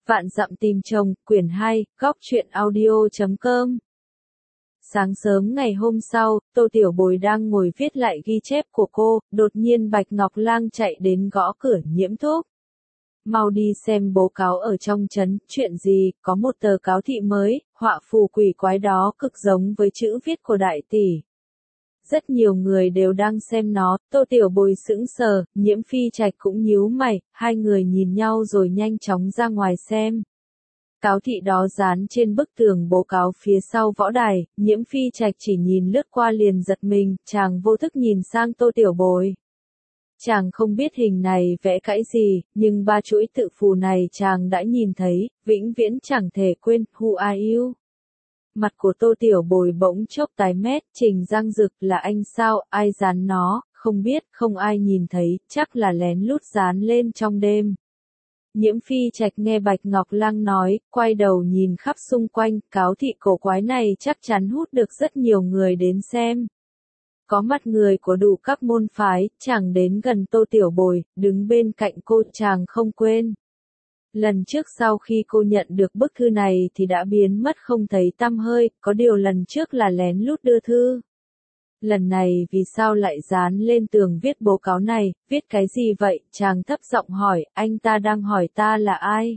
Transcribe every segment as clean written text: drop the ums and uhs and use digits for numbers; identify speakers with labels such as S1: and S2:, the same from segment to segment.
S1: Vạn dặm tìm chồng, quyển 2, góc truyện audio.com. Sáng sớm ngày hôm sau, Tô Tiểu Bồi đang ngồi viết lại ghi chép của cô, đột nhiên Bạch Ngọc Lang chạy đến gõ cửa. Nhiễm Thúc, mau đi xem bố cáo ở trong trấn. Chuyện gì? Có một tờ cáo thị mới, họa phù quỷ quái đó cực giống với chữ viết của đại tỷ. Rất nhiều người đều đang xem nó. Tô Tiểu Bồi sững sờ, Nhiễm Phi Trạch cũng nhíu mày, hai người nhìn nhau rồi nhanh chóng ra ngoài xem. Cáo thị đó dán trên bức tường bố cáo phía sau võ đài. Nhiễm Phi Trạch chỉ nhìn lướt qua liền giật mình, chàng vô thức nhìn sang Tô Tiểu Bồi. Chàng không biết hình này vẽ cãi gì, nhưng ba chuỗi tự phù này chàng đã nhìn thấy, vĩnh viễn chẳng thể quên. Who are you? Mặt của Tô Tiểu Bồi bỗng chốc tái mét. Trình Giang Dực là anh sao? Ai dán nó? Không biết, không ai nhìn thấy, chắc là lén lút dán lên trong đêm. Nhiễm Phi Trạch nghe Bạch Ngọc Lang nói, quay đầu nhìn khắp xung quanh, cáo thị cổ quái này chắc chắn hút được rất nhiều người đến xem. Có mặt người của đủ các môn phái, chàng đến gần Tô Tiểu Bồi, đứng bên cạnh cô, chàng không quên. Lần trước sau khi cô nhận được bức thư này thì đã biến mất không thấy tăm hơi, có điều lần trước là lén lút đưa thư. Lần này vì sao lại dán lên tường viết bố cáo này, viết cái gì vậy? Chàng thấp giọng hỏi, anh ta đang hỏi ta là ai?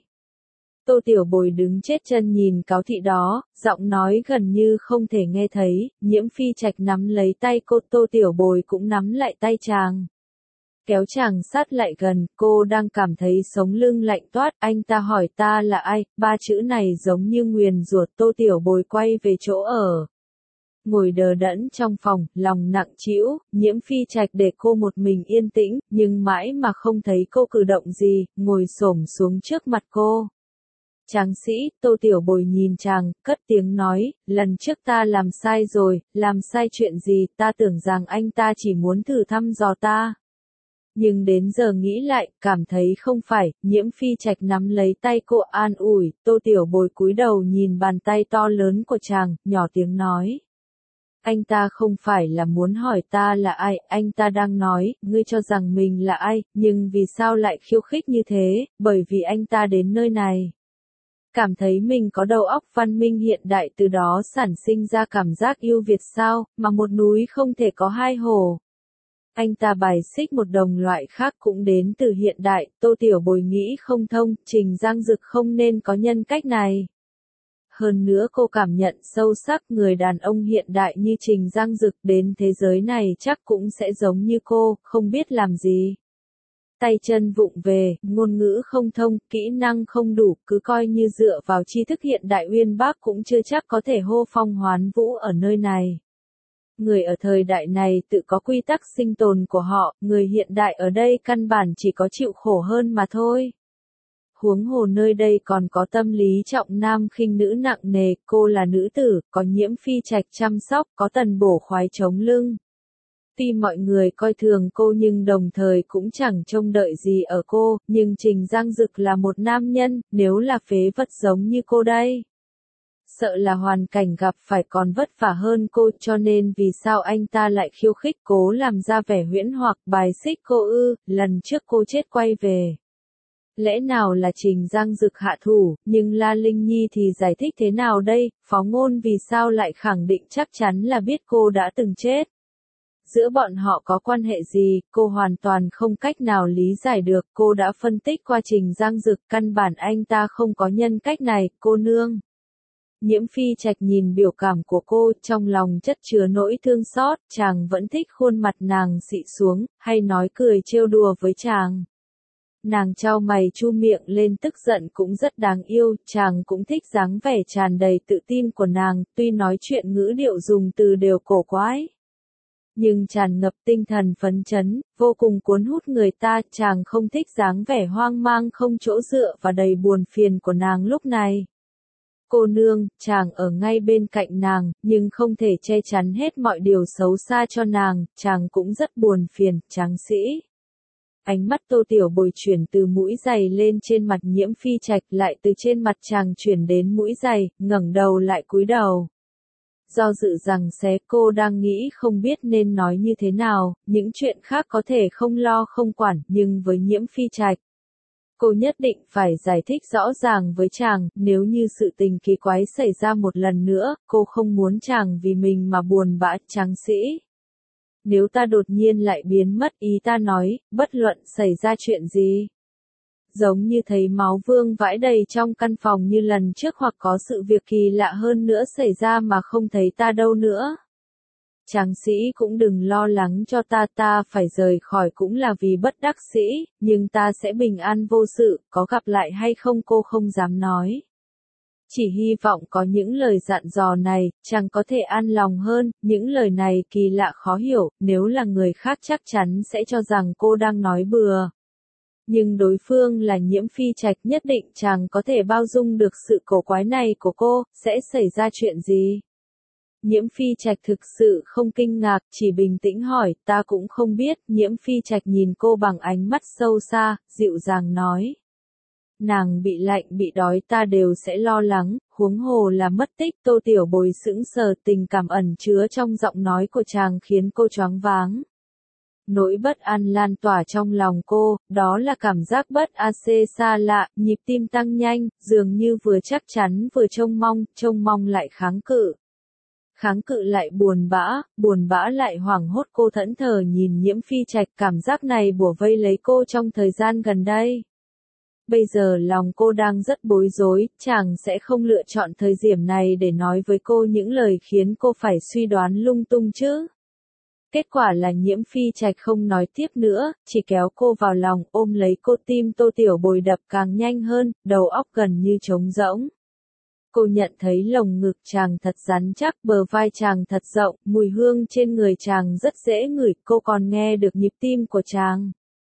S1: Tô Tiểu Bồi đứng chết chân nhìn cáo thị đó, giọng nói gần như không thể nghe thấy. Nhiễm Phi Trạch nắm lấy tay cô, Tô Tiểu Bồi cũng nắm lại tay chàng. Kéo chàng sát lại gần, cô đang cảm thấy sống lưng lạnh toát. Anh ta hỏi ta là ai? Ba chữ này giống như nguyền rủa. Tô Tiểu Bồi quay về chỗ ở. Ngồi đờ đẫn trong phòng, lòng nặng trĩu. Nhiễm Phi Trạch để cô một mình yên tĩnh, nhưng mãi mà không thấy cô cử động gì, ngồi xổm xuống trước mặt cô. Tráng sĩ, Tô Tiểu Bồi nhìn chàng, cất tiếng nói, lần trước ta làm sai rồi. Làm sai chuyện gì? Ta tưởng rằng anh ta chỉ muốn thử thăm dò ta. Nhưng đến giờ nghĩ lại, cảm thấy không phải. Nhiễm Phi Trạch nắm lấy tay cô an ủi. Tô Tiểu Bồi cúi đầu nhìn bàn tay to lớn của chàng, nhỏ tiếng nói. Anh ta không phải là muốn hỏi ta là ai, anh ta đang nói, ngươi cho rằng mình là ai, nhưng vì sao lại khiêu khích như thế? Bởi vì anh ta đến nơi này. Cảm thấy mình có đầu óc văn minh hiện đại, từ đó sản sinh ra cảm giác yêu Việt sao, mà một núi không thể có hai hồ. Anh ta bài xích một đồng loại khác cũng đến từ hiện đại. Tô Tiểu Bồi nghĩ không thông, Trình Giang Dực không nên có nhân cách này. Hơn nữa cô cảm nhận sâu sắc người đàn ông hiện đại như Trình Giang Dực đến thế giới này chắc cũng sẽ giống như cô, không biết làm gì. Tay chân vụng về, ngôn ngữ không thông, kỹ năng không đủ, cứ coi như dựa vào tri thức hiện đại uyên bác cũng chưa chắc có thể hô phong hoán vũ ở nơi này. Người ở thời đại này tự có quy tắc sinh tồn của họ, người hiện đại ở đây căn bản chỉ có chịu khổ hơn mà thôi. Huống hồ nơi đây còn có tâm lý trọng nam khinh nữ nặng nề, cô là nữ tử, có Nhiễm Phi Trạch chăm sóc, có Tần Bổ khoái chống lưng. Tuy mọi người coi thường cô nhưng đồng thời cũng chẳng trông đợi gì ở cô, nhưng Trình Giang Dực là một nam nhân, nếu là phế vật giống như cô đây. Sợ là hoàn cảnh gặp phải còn vất vả hơn cô, cho nên vì sao anh ta lại khiêu khích cố làm ra vẻ huyễn hoặc bài xích cô ư? Lần trước cô chết quay về. Lẽ nào là Trình Giang Dực hạ thủ, nhưng La Linh Nhi thì giải thích thế nào đây? Phó Ngôn vì sao lại khẳng định chắc chắn là biết cô đã từng chết? Giữa bọn họ có quan hệ gì, cô hoàn toàn không cách nào lý giải được. Cô đã phân tích qua Trình Giang Dực, căn bản anh ta không có nhân cách này, cô nương. Nhiễm Phi Trạch nhìn biểu cảm của cô, trong lòng chất chứa nỗi thương xót, chàng vẫn thích khuôn mặt nàng xị xuống, hay nói cười trêu đùa với chàng. Nàng chau mày chu miệng lên tức giận cũng rất đáng yêu, chàng cũng thích dáng vẻ tràn đầy tự tin của nàng, tuy nói chuyện ngữ điệu dùng từ đều cổ quái. Nhưng tràn ngập tinh thần phấn chấn, vô cùng cuốn hút người ta, chàng không thích dáng vẻ hoang mang không chỗ dựa và đầy buồn phiền của nàng lúc này. Cô nương, chàng ở ngay bên cạnh nàng, nhưng không thể che chắn hết mọi điều xấu xa cho nàng, chàng cũng rất buồn phiền, tráng sĩ. Ánh mắt Tô Tiểu Bồi chuyển từ mũi giày lên trên mặt Nhiễm Phi Trạch, lại từ trên mặt chàng chuyển đến mũi giày, ngẩng đầu lại cúi đầu. Do dự rằng cô đang nghĩ không biết nên nói như thế nào, những chuyện khác có thể không lo không quản, nhưng với Nhiễm Phi Trạch. Cô nhất định phải giải thích rõ ràng với chàng, nếu như sự tình kỳ quái xảy ra một lần nữa, cô không muốn chàng vì mình mà buồn bã. Tráng sĩ. Nếu ta đột nhiên lại biến mất, ý ta nói, bất luận xảy ra chuyện gì. Giống như thấy máu vương vãi đầy trong căn phòng như lần trước, hoặc có sự việc kỳ lạ hơn nữa xảy ra mà không thấy ta đâu nữa. Tráng sĩ cũng đừng lo lắng cho ta phải rời khỏi cũng là vì bất đắc sĩ, nhưng ta sẽ bình an vô sự, có gặp lại hay không cô không dám nói. Chỉ hy vọng có những lời dặn dò này, chàng có thể an lòng hơn. Những lời này kỳ lạ khó hiểu, nếu là người khác chắc chắn sẽ cho rằng cô đang nói bừa. Nhưng đối phương là Nhiễm Phi Trạch, nhất định chàng có thể bao dung được sự cổ quái này của cô. Sẽ xảy ra chuyện gì? Nhiễm Phi Trạch thực sự không kinh ngạc, chỉ bình tĩnh hỏi, ta cũng không biết. Nhiễm Phi Trạch nhìn cô bằng ánh mắt sâu xa, dịu dàng nói. Nàng bị lạnh bị đói ta đều sẽ lo lắng, huống hồ là mất tích. Tô Tiểu Bồi sững sờ, tình cảm ẩn chứa trong giọng nói của chàng khiến cô choáng váng. Nỗi bất an lan tỏa trong lòng cô, đó là cảm giác bất an xa lạ, nhịp tim tăng nhanh, dường như vừa chắc chắn vừa trông mong lại kháng cự. Kháng cự lại buồn bã lại hoảng hốt. Cô thẫn thờ nhìn Nhiễm Phi Trạch, cảm giác này bủa vây lấy cô trong thời gian gần đây. Bây giờ lòng cô đang rất bối rối, chàng sẽ không lựa chọn thời điểm này để nói với cô những lời khiến cô phải suy đoán lung tung chứ. Kết quả là Nhiễm Phi Trạch không nói tiếp nữa, chỉ kéo cô vào lòng, ôm lấy cô. Tim Tô Tiểu Bồi đập càng nhanh hơn, đầu óc gần như trống rỗng. Cô nhận thấy lồng ngực chàng thật rắn chắc, bờ vai chàng thật rộng, mùi hương trên người chàng rất dễ ngửi, cô còn nghe được nhịp tim của chàng.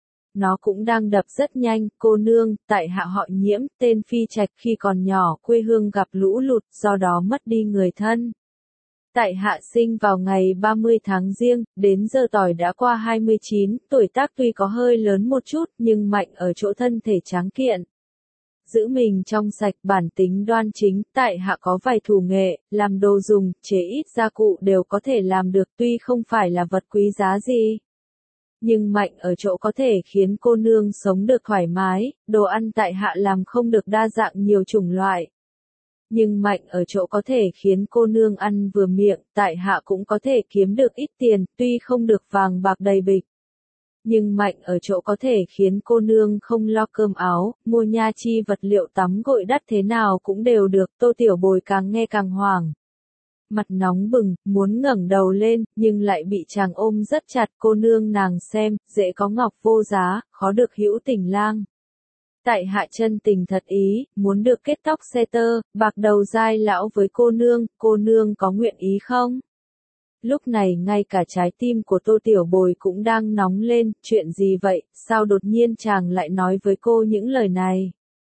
S1: Nó cũng đang đập rất nhanh. Cô nương, tại hạ họ Nhiễm, tên Phi Trạch, khi còn nhỏ quê hương gặp lũ lụt, do đó mất đi người thân. Tại hạ sinh vào ngày 30 tháng Giêng, đến giờ tỏi đã qua 29, tuổi tác tuy có hơi lớn một chút, nhưng mạnh ở chỗ thân thể tráng kiện. Giữ mình trong sạch, bản tính đoan chính. Tại hạ có vài thủ nghệ, làm đồ dùng, chế ít gia cụ đều có thể làm được, tuy không phải là vật quý giá gì. Nhưng mạnh ở chỗ có thể khiến cô nương sống được thoải mái. Đồ ăn tại hạ làm không được đa dạng nhiều chủng loại. Nhưng mạnh ở chỗ có thể khiến cô nương ăn vừa miệng, tại hạ cũng có thể kiếm được ít tiền, tuy không được vàng bạc đầy bịch. Nhưng mạnh ở chỗ có thể khiến cô nương không lo cơm áo, mua nha chi vật liệu tắm gội đắt thế nào cũng đều được. Tô Tiểu Bồi càng nghe càng hoảng. Mặt nóng bừng, muốn ngẩng đầu lên, nhưng lại bị chàng ôm rất chặt. Cô nương nàng xem, dễ có ngọc vô giá, khó được hữu tình lang. Tại hạ chân tình thật ý, muốn được kết tóc xe tơ, bạc đầu dai lão với cô nương có nguyện ý không? Lúc này ngay cả trái tim của Tô Tiểu Bồi cũng đang nóng lên, chuyện gì vậy, sao đột nhiên chàng lại nói với cô những lời này?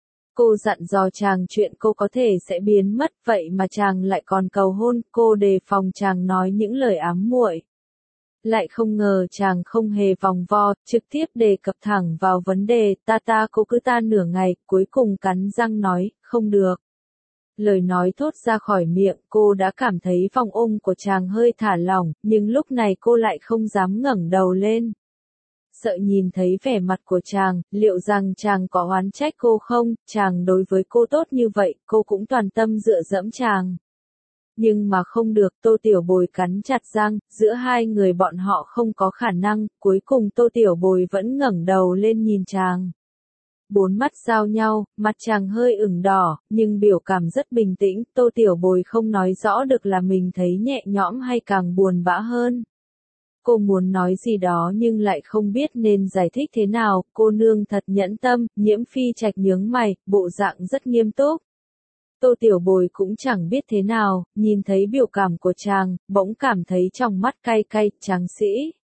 S1: Cô dặn dò chàng chuyện cô có thể sẽ biến mất, vậy mà chàng lại còn cầu hôn. Cô đề phòng chàng nói những lời ám muội. Lại không ngờ chàng không hề vòng vo, trực tiếp đề cập thẳng vào vấn đề. Cô cứ nửa ngày, cuối cùng cắn răng nói, không được. Lời nói thốt ra khỏi miệng, cô đã cảm thấy vòng ôm của chàng hơi thả lỏng, nhưng lúc này cô lại không dám ngẩng đầu lên. Sợ nhìn thấy vẻ mặt của chàng, liệu rằng chàng có oán trách cô không? Chàng đối với cô tốt như vậy, cô cũng toàn tâm dựa dẫm chàng. Nhưng mà không được. Tô Tiểu Bồi cắn chặt răng, giữa hai người bọn họ không có khả năng. Cuối cùng Tô Tiểu Bồi vẫn ngẩng đầu lên nhìn chàng. Bốn mắt giao nhau, mặt chàng hơi ửng đỏ, nhưng biểu cảm rất bình tĩnh. Tô Tiểu Bồi không nói rõ được là mình thấy nhẹ nhõm hay càng buồn bã hơn. Cô muốn nói gì đó nhưng lại không biết nên giải thích thế nào. Cô nương thật nhẫn tâm. Nhiễm Phi Trạch nhướng mày, bộ dạng rất nghiêm túc. Tô Tiểu Bồi cũng chẳng biết thế nào, nhìn thấy biểu cảm của chàng, bỗng cảm thấy trong mắt cay cay. Tráng sĩ.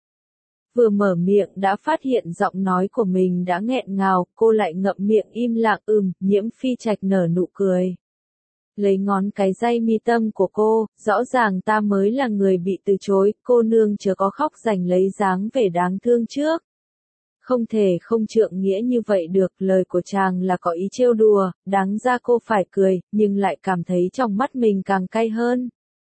S1: Vừa mở miệng đã phát hiện giọng nói của mình đã nghẹn ngào, cô lại ngậm miệng im lặng. Nhiễm Phi Trạch nở nụ cười. Lấy ngón cái day mi tâm của cô, rõ ràng ta mới là người bị từ chối, cô nương chớ có khóc giành lấy dáng vẻ đáng thương trước. Không thể không trượng nghĩa như vậy được, lời của chàng là có ý trêu đùa, đáng ra cô phải cười, nhưng lại cảm thấy trong mắt mình càng cay hơn.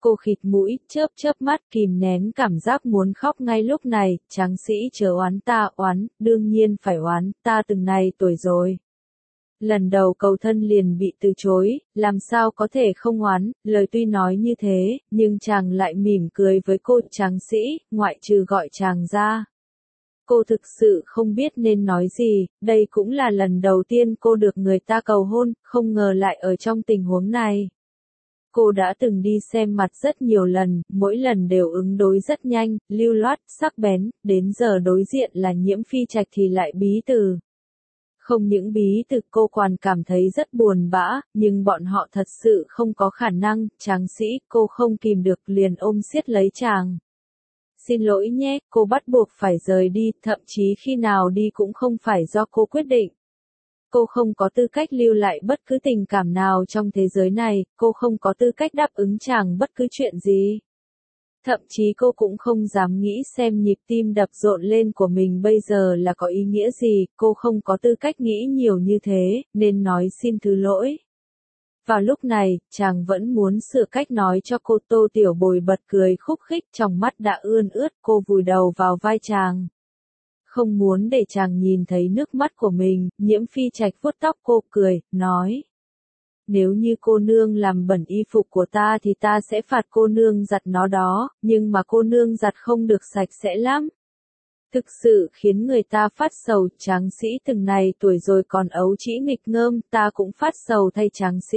S1: Cô khịt mũi, chớp chớp mắt kìm nén cảm giác muốn khóc ngay lúc này, tráng sĩ chớ oán ta oán, đương nhiên phải oán, ta từng này tuổi rồi. Lần đầu cầu thân liền bị từ chối, làm sao có thể không oán, lời tuy nói như thế, nhưng chàng lại mỉm cười với cô tráng sĩ, ngoại trừ gọi chàng ra. Cô thực sự không biết nên nói gì, đây cũng là lần đầu tiên cô được người ta cầu hôn, không ngờ lại ở trong tình huống này. Cô đã từng đi xem mặt rất nhiều lần, mỗi lần đều ứng đối rất nhanh, lưu loát, sắc bén, đến giờ đối diện là Nhiễm Phi Trạch thì lại bí từ. Không những bí từ cô còn cảm thấy rất buồn bã, nhưng bọn họ thật sự không có khả năng, tráng sĩ, cô không kìm được liền ôm siết lấy chàng. Xin lỗi nhé, cô bắt buộc phải rời đi, thậm chí khi nào đi cũng không phải do cô quyết định. Cô không có tư cách lưu lại bất cứ tình cảm nào trong thế giới này, cô không có tư cách đáp ứng chàng bất cứ chuyện gì. Thậm chí cô cũng không dám nghĩ xem nhịp tim đập rộn lên của mình bây giờ là có ý nghĩa gì, cô không có tư cách nghĩ nhiều như thế, nên nói xin thứ lỗi. Vào lúc này, chàng vẫn muốn sửa cách nói cho cô. Tô Tiểu Bồi bật cười khúc khích, trong mắt đã ươn ướt, cô vùi đầu vào vai chàng. Không muốn để chàng nhìn thấy nước mắt của mình, Nhiễm Phi Trạch vuốt tóc cô cười, nói. Nếu như cô nương làm bẩn y phục của ta thì ta sẽ phạt cô nương giặt nó đó, nhưng mà cô nương giặt không được sạch sẽ lắm. Thực sự khiến người ta phát sầu, tráng sĩ từng này tuổi rồi còn ấu trĩ nghịch ngợm, ta cũng phát sầu thay tráng sĩ.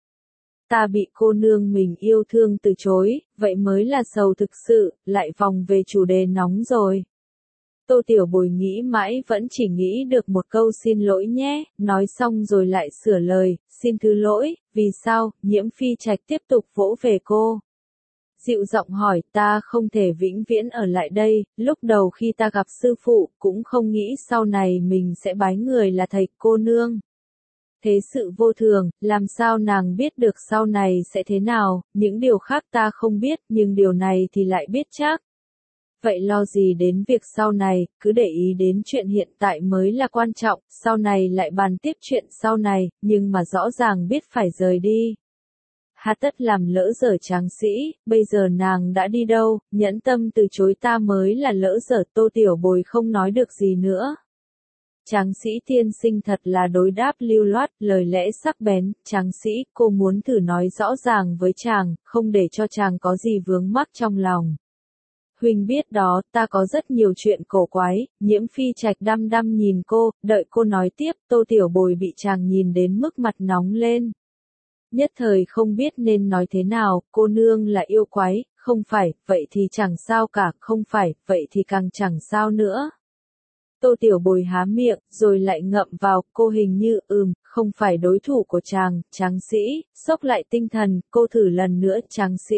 S1: Ta bị cô nương mình yêu thương từ chối, vậy mới là sầu thực sự, lại vòng về chủ đề nóng rồi. Tô Tiểu Bồi nghĩ mãi vẫn chỉ nghĩ được một câu xin lỗi nhé, nói xong rồi lại sửa lời, xin thứ lỗi, vì sao, Nhiễm Phi Trạch tiếp tục vỗ về cô. Dịu giọng hỏi, ta không thể vĩnh viễn ở lại đây, lúc đầu khi ta gặp sư phụ, cũng không nghĩ sau này mình sẽ bái người là thầy cô nương. Thế sự vô thường, làm sao nàng biết được sau này sẽ thế nào, những điều khác ta không biết, nhưng điều này thì lại biết chắc. Vậy lo gì đến việc sau này, cứ để ý đến chuyện hiện tại mới là quan trọng, sau này lại bàn tiếp chuyện sau này, nhưng mà rõ ràng biết phải rời đi. Hà tất làm lỡ dở tráng sĩ, bây giờ nàng đã đi đâu, nhẫn tâm từ chối ta mới là lỡ dở. Tô Tiểu Bồi không nói được gì nữa. Tráng sĩ tiên sinh thật là đối đáp lưu loát, lời lẽ sắc bén, tráng sĩ, cô muốn thử nói rõ ràng với chàng, không để cho chàng có gì vướng mắc trong lòng. Huynh biết đó, ta có rất nhiều chuyện cổ quái, Nhiễm Phi Trạch đăm đăm nhìn cô, đợi cô nói tiếp, Tô Tiểu Bồi bị chàng nhìn đến mức mặt nóng lên. Nhất thời không biết nên nói thế nào, cô nương là yêu quái, không phải, vậy thì chẳng sao cả, không phải, vậy thì càng chẳng sao nữa. Tô Tiểu Bồi há miệng, rồi lại ngậm vào, cô hình như, không phải đối thủ của chàng, tráng sĩ, xốc lại tinh thần, cô thử lần nữa, tráng sĩ.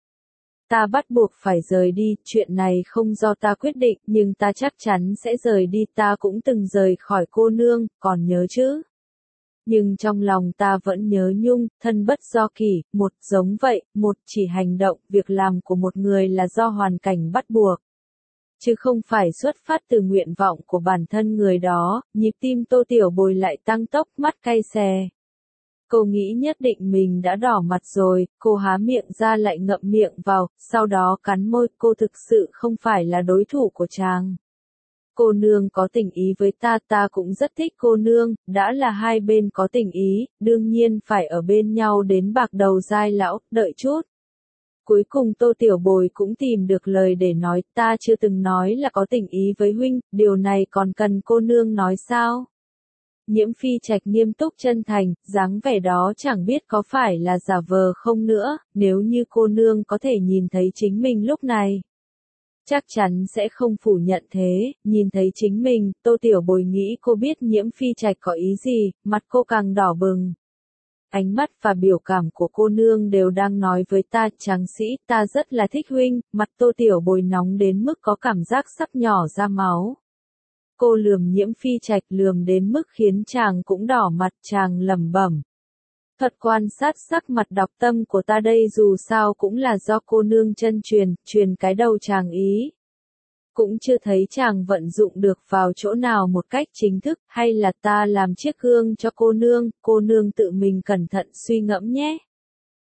S1: Ta bắt buộc phải rời đi, chuyện này không do ta quyết định, nhưng ta chắc chắn sẽ rời đi, ta cũng từng rời khỏi cô nương, còn nhớ chứ? Nhưng trong lòng ta vẫn nhớ nhung, thân bất do kỷ, một giống vậy, một chỉ hành động, việc làm của một người là do hoàn cảnh bắt buộc. Chứ không phải xuất phát từ nguyện vọng của bản thân người đó, nhịp tim Tô Tiểu Bồi lại tăng tốc, mắt cay xè. Cô nghĩ nhất định mình đã đỏ mặt rồi, cô há miệng ra lại ngậm miệng vào, sau đó cắn môi, cô thực sự không phải là đối thủ của chàng. Cô nương có tình ý với ta, ta cũng rất thích cô nương, đã là hai bên có tình ý, đương nhiên phải ở bên nhau đến bạc đầu giai lão, đợi chút. Cuối cùng Tô Tiểu Bồi cũng tìm được lời để nói, ta chưa từng nói là có tình ý với huynh, điều này còn cần cô nương nói sao? Nhiễm Phi Trạch nghiêm túc chân thành, dáng vẻ đó chẳng biết có phải là giả vờ không nữa, nếu như cô nương có thể nhìn thấy chính mình lúc này. Chắc chắn sẽ không phủ nhận thế, nhìn thấy chính mình, Tô Tiểu Bồi nghĩ cô biết Nhiễm Phi Trạch có ý gì, mặt cô càng đỏ bừng. Ánh mắt và biểu cảm của cô nương đều đang nói với ta, tráng sĩ, ta rất là thích huynh, mặt Tô Tiểu Bồi nóng đến mức có cảm giác sắc nhỏ ra máu. Cô lườm Nhiễm Phi Trạch lườm đến mức khiến chàng cũng đỏ mặt, chàng lẩm bẩm. Thuật quan sát sắc mặt đọc tâm của ta đây dù sao cũng là do cô nương chân truyền cái đầu chàng ý. Cũng chưa thấy chàng vận dụng được vào chỗ nào một cách chính thức, hay là ta làm chiếc gương cho cô nương tự mình cẩn thận suy ngẫm nhé.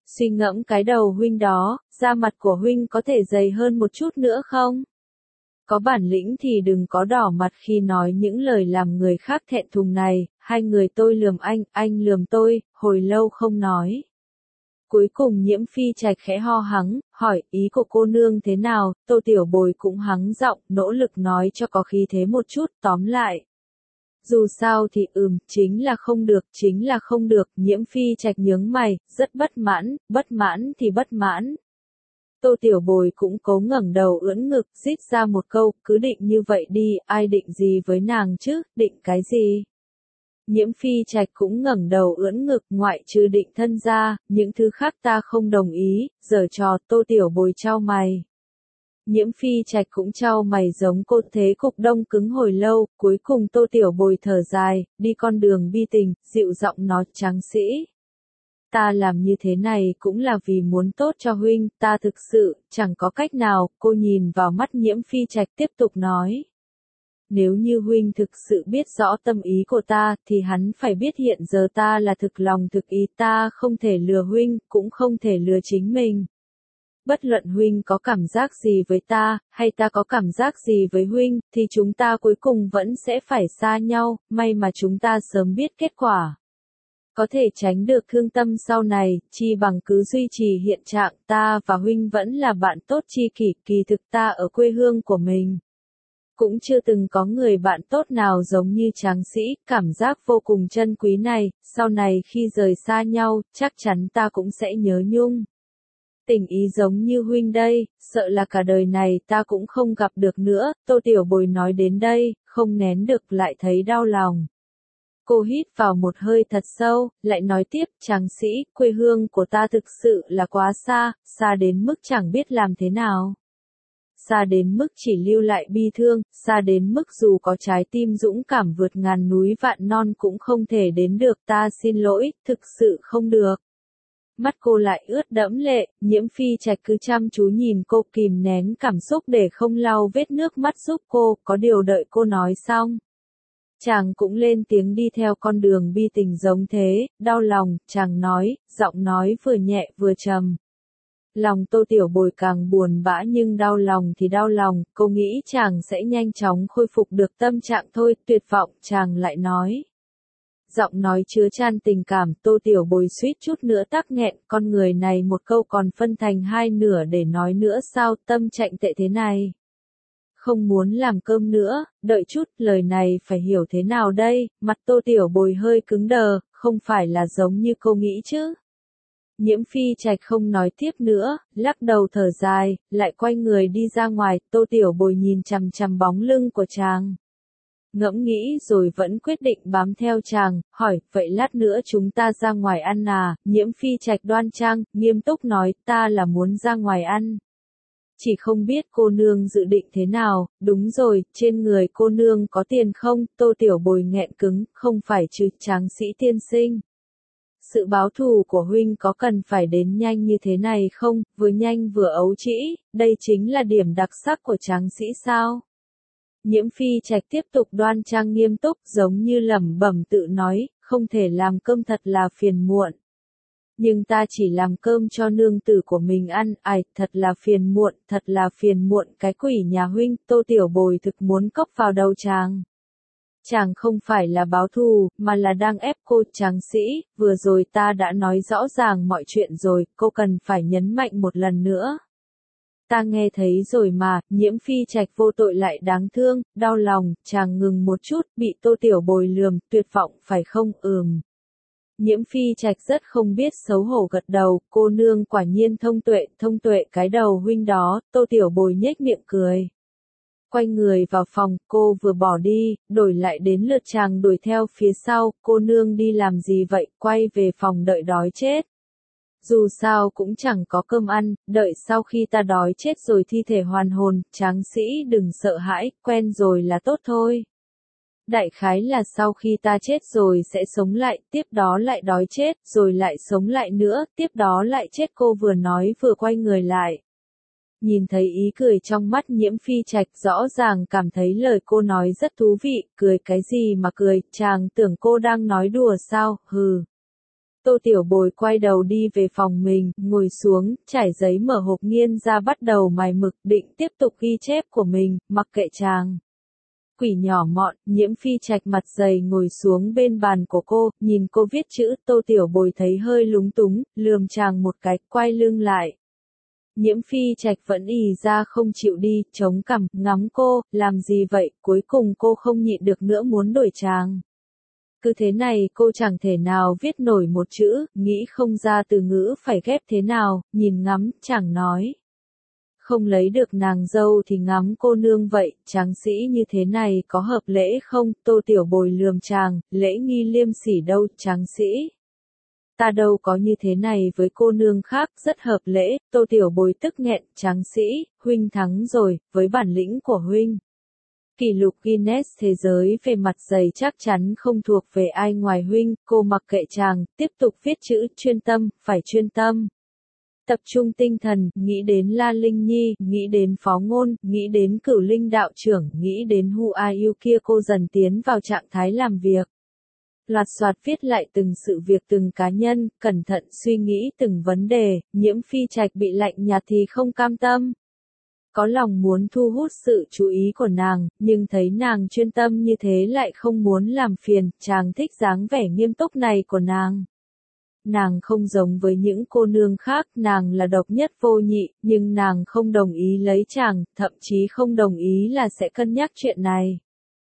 S1: Suy ngẫm cái đầu huynh đó, da mặt của huynh có thể dày hơn một chút nữa không? Có bản lĩnh thì đừng có đỏ mặt khi nói những lời làm người khác thẹn thùng này, hai người tôi lườm anh lườm tôi, hồi lâu không nói. Cuối cùng Nhiễm Phi Trạch khẽ ho hắng, hỏi ý của cô nương thế nào, Tô Tiểu Bồi cũng hắng giọng, nỗ lực nói cho có khí thế một chút, tóm lại. Dù sao thì chính là không được, Nhiễm Phi Trạch nhướng mày, rất bất mãn thì bất mãn. Tô Tiểu Bồi cũng cố ngẩng đầu ưỡn ngực, rít ra một câu, cứ định như vậy đi, ai định gì với nàng chứ, định cái gì? Nhiễm Phi Trạch cũng ngẩng đầu ưỡn ngực, ngoại trừ định thân ra, những thứ khác ta không đồng ý, giở trò, Tô Tiểu Bồi chau mày. Nhiễm Phi Trạch cũng chau mày giống cô, thế cục đông cứng hồi lâu, cuối cùng Tô Tiểu Bồi thở dài, đi con đường bi tình, dịu giọng nói, tráng sĩ. Ta làm như thế này cũng là vì muốn tốt cho huynh, ta thực sự, chẳng có cách nào, cô nhìn vào mắt Nhiễm Phi Trạch tiếp tục nói. Nếu như huynh thực sự biết rõ tâm ý của ta, thì hắn phải biết hiện giờ ta là thực lòng thực ý, ta không thể lừa huynh, cũng không thể lừa chính mình. Bất luận huynh có cảm giác gì với ta, hay ta có cảm giác gì với huynh, thì chúng ta cuối cùng vẫn sẽ phải xa nhau, may mà chúng ta sớm biết kết quả. Có thể tránh được thương tâm sau này, chi bằng cứ duy trì hiện trạng, ta và huynh vẫn là bạn tốt chi kỷ, kỳ thực ta ở quê hương của mình. Cũng chưa từng có người bạn tốt nào giống như tráng sĩ, cảm giác vô cùng trân quý này, sau này khi rời xa nhau, chắc chắn ta cũng sẽ nhớ nhung. Tình ý giống như huynh đây, sợ là cả đời này ta cũng không gặp được nữa, Tô Tiểu Bồi nói đến đây, không nén được lại thấy đau lòng. Cô hít vào một hơi thật sâu, lại nói tiếp, tráng sĩ, quê hương của ta thực sự là quá xa, xa đến mức chẳng biết làm thế nào. Xa đến mức chỉ lưu lại bi thương, xa đến mức dù có trái tim dũng cảm vượt ngàn núi vạn non cũng không thể đến được, ta xin lỗi, thực sự không được. Mắt cô lại ướt đẫm lệ, Nhiễm Phi Trạch cứ chăm chú nhìn cô, kìm nén cảm xúc để không lau vết nước mắt giúp cô, có điều đợi cô nói xong. Chàng cũng lên tiếng đi theo con đường bi tình giống thế, đau lòng, chàng nói, giọng nói vừa nhẹ vừa trầm. Lòng Tô Tiểu Bồi càng buồn bã nhưng đau lòng thì đau lòng, cô nghĩ chàng sẽ nhanh chóng khôi phục được tâm trạng thôi, tuyệt vọng, chàng lại nói. Giọng nói chứa chan tình cảm, Tô Tiểu Bồi suýt chút nữa tắc nghẹn, con người này một câu còn phân thành hai nửa để nói nữa sao, tâm trạng tệ thế này. Không muốn làm cơm nữa, đợi chút, lời này phải hiểu thế nào đây, mặt Tô Tiểu Bồi hơi cứng đờ, không phải là giống như cô nghĩ chứ. Nhiễm Phi Trạch không nói tiếp nữa, lắc đầu thở dài, lại quay người đi ra ngoài, Tô Tiểu Bồi nhìn chằm chằm bóng lưng của chàng. Ngẫm nghĩ rồi vẫn quyết định bám theo chàng, hỏi, vậy lát nữa chúng ta ra ngoài ăn à, Nhiễm Phi Trạch đoan trang, nghiêm túc nói, ta là muốn ra ngoài ăn. Chỉ không biết cô nương dự định thế nào, đúng rồi, trên người cô nương có tiền không, Tô Tiểu Bồi nghẹn cứng, không phải chứ, tráng sĩ tiên sinh. Sự báo thù của huynh có cần phải đến nhanh như thế này không, vừa nhanh vừa ấu trĩ, đây chính là điểm đặc sắc của tráng sĩ sao? Nhiễm Phi Trạch tiếp tục đoan trang nghiêm túc giống như lẩm bẩm tự nói, không thể làm cơm thật là phiền muộn. Nhưng ta chỉ làm cơm cho nương tử của mình ăn, ai, thật là phiền muộn, cái quỷ nhà huynh, Tô Tiểu Bồi thực muốn cốc vào đầu chàng. Chàng không phải là báo thù, mà là đang ép cô, tráng sĩ, vừa rồi ta đã nói rõ ràng mọi chuyện rồi, cô cần phải nhấn mạnh một lần nữa. Ta nghe thấy rồi mà, Nhiễm Phi Trạch vô tội lại đáng thương, đau lòng, chàng ngừng một chút, bị Tô Tiểu Bồi lườm, tuyệt vọng phải không, Nhiễm Phi Trạch rất không biết xấu hổ gật đầu, cô nương quả nhiên thông tuệ cái đầu huynh đó, Tô Tiểu Bồi nhếch miệng cười. Quay người vào phòng, cô vừa bỏ đi, đổi lại đến lượt chàng đuổi theo phía sau, cô nương đi làm gì vậy, quay về phòng đợi đói chết. Dù sao cũng chẳng có cơm ăn, đợi sau khi ta đói chết rồi thi thể hoàn hồn, tráng sĩ đừng sợ hãi, quen rồi là tốt thôi. Đại khái là sau khi ta chết rồi sẽ sống lại, tiếp đó lại đói chết, rồi lại sống lại nữa, tiếp đó lại chết, cô vừa nói vừa quay người lại. Nhìn thấy ý cười trong mắt Nhiễm Phi Trạch, rõ ràng cảm thấy lời cô nói rất thú vị, cười cái gì mà cười, chàng tưởng cô đang nói đùa sao, hừ. Tô Tiểu Bồi quay đầu đi về phòng mình, ngồi xuống, trải giấy mở hộp nghiên ra bắt đầu mài mực, định tiếp tục ghi chép của mình, mặc kệ chàng. Quỷ nhỏ mọn, Nhiễm Phi Trạch mặt dày ngồi xuống bên bàn của cô, nhìn cô viết chữ, Tô Tiểu Bồi thấy hơi lúng túng, lườm chàng một cái, quay lưng lại. Nhiễm Phi Trạch vẫn ì ra không chịu đi, chống cằm, ngắm cô, làm gì vậy, cuối cùng cô không nhịn được nữa muốn đuổi chàng. Cứ thế này cô chẳng thể nào viết nổi một chữ, nghĩ không ra từ ngữ phải ghép thế nào, nhìn ngắm, chẳng nói. Không lấy được nàng dâu thì ngắm cô nương vậy, tráng sĩ như thế này có hợp lễ không? Tô Tiểu Bồi lườm chàng, lễ nghi liêm sỉ đâu, tráng sĩ. Ta đâu có như thế này với cô nương khác, rất hợp lễ, Tô Tiểu Bồi tức nghẹn, tráng sĩ, huynh thắng rồi, với bản lĩnh của huynh. Kỷ lục Guinness thế giới về mặt giày chắc chắn không thuộc về ai ngoài huynh, cô mặc kệ chàng, tiếp tục viết chữ, chuyên tâm, phải chuyên tâm. Tập trung tinh thần, nghĩ đến La Linh Nhi, nghĩ đến Phó Ngôn, nghĩ đến Cửu Linh đạo trưởng, nghĩ đến Hu A Yêu kia, cô dần tiến vào trạng thái làm việc. Loạt soạt viết lại từng sự việc từng cá nhân, cẩn thận suy nghĩ từng vấn đề, Nhiễm Phi Trạch bị lạnh nhạt thì không cam tâm. Có lòng muốn thu hút sự chú ý của nàng, nhưng thấy nàng chuyên tâm như thế lại không muốn làm phiền, chàng thích dáng vẻ nghiêm túc này của nàng. Nàng không giống với những cô nương khác, nàng là độc nhất vô nhị, nhưng nàng không đồng ý lấy chàng, thậm chí không đồng ý là sẽ cân nhắc chuyện này.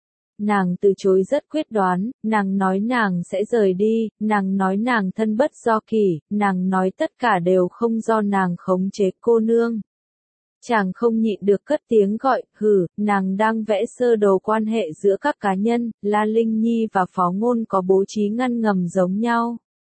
S1: Nàng từ chối rất quyết đoán, nàng nói nàng sẽ rời đi, nàng nói nàng thân bất do kỷ, nàng nói tất cả đều không do nàng khống chế cô nương. Chàng không nhịn được cất tiếng gọi, hử, nàng đang vẽ sơ đồ quan hệ giữa các cá nhân, La Linh Nhi và Phó Ngôn có bố trí ngăn ngầm giống nhau.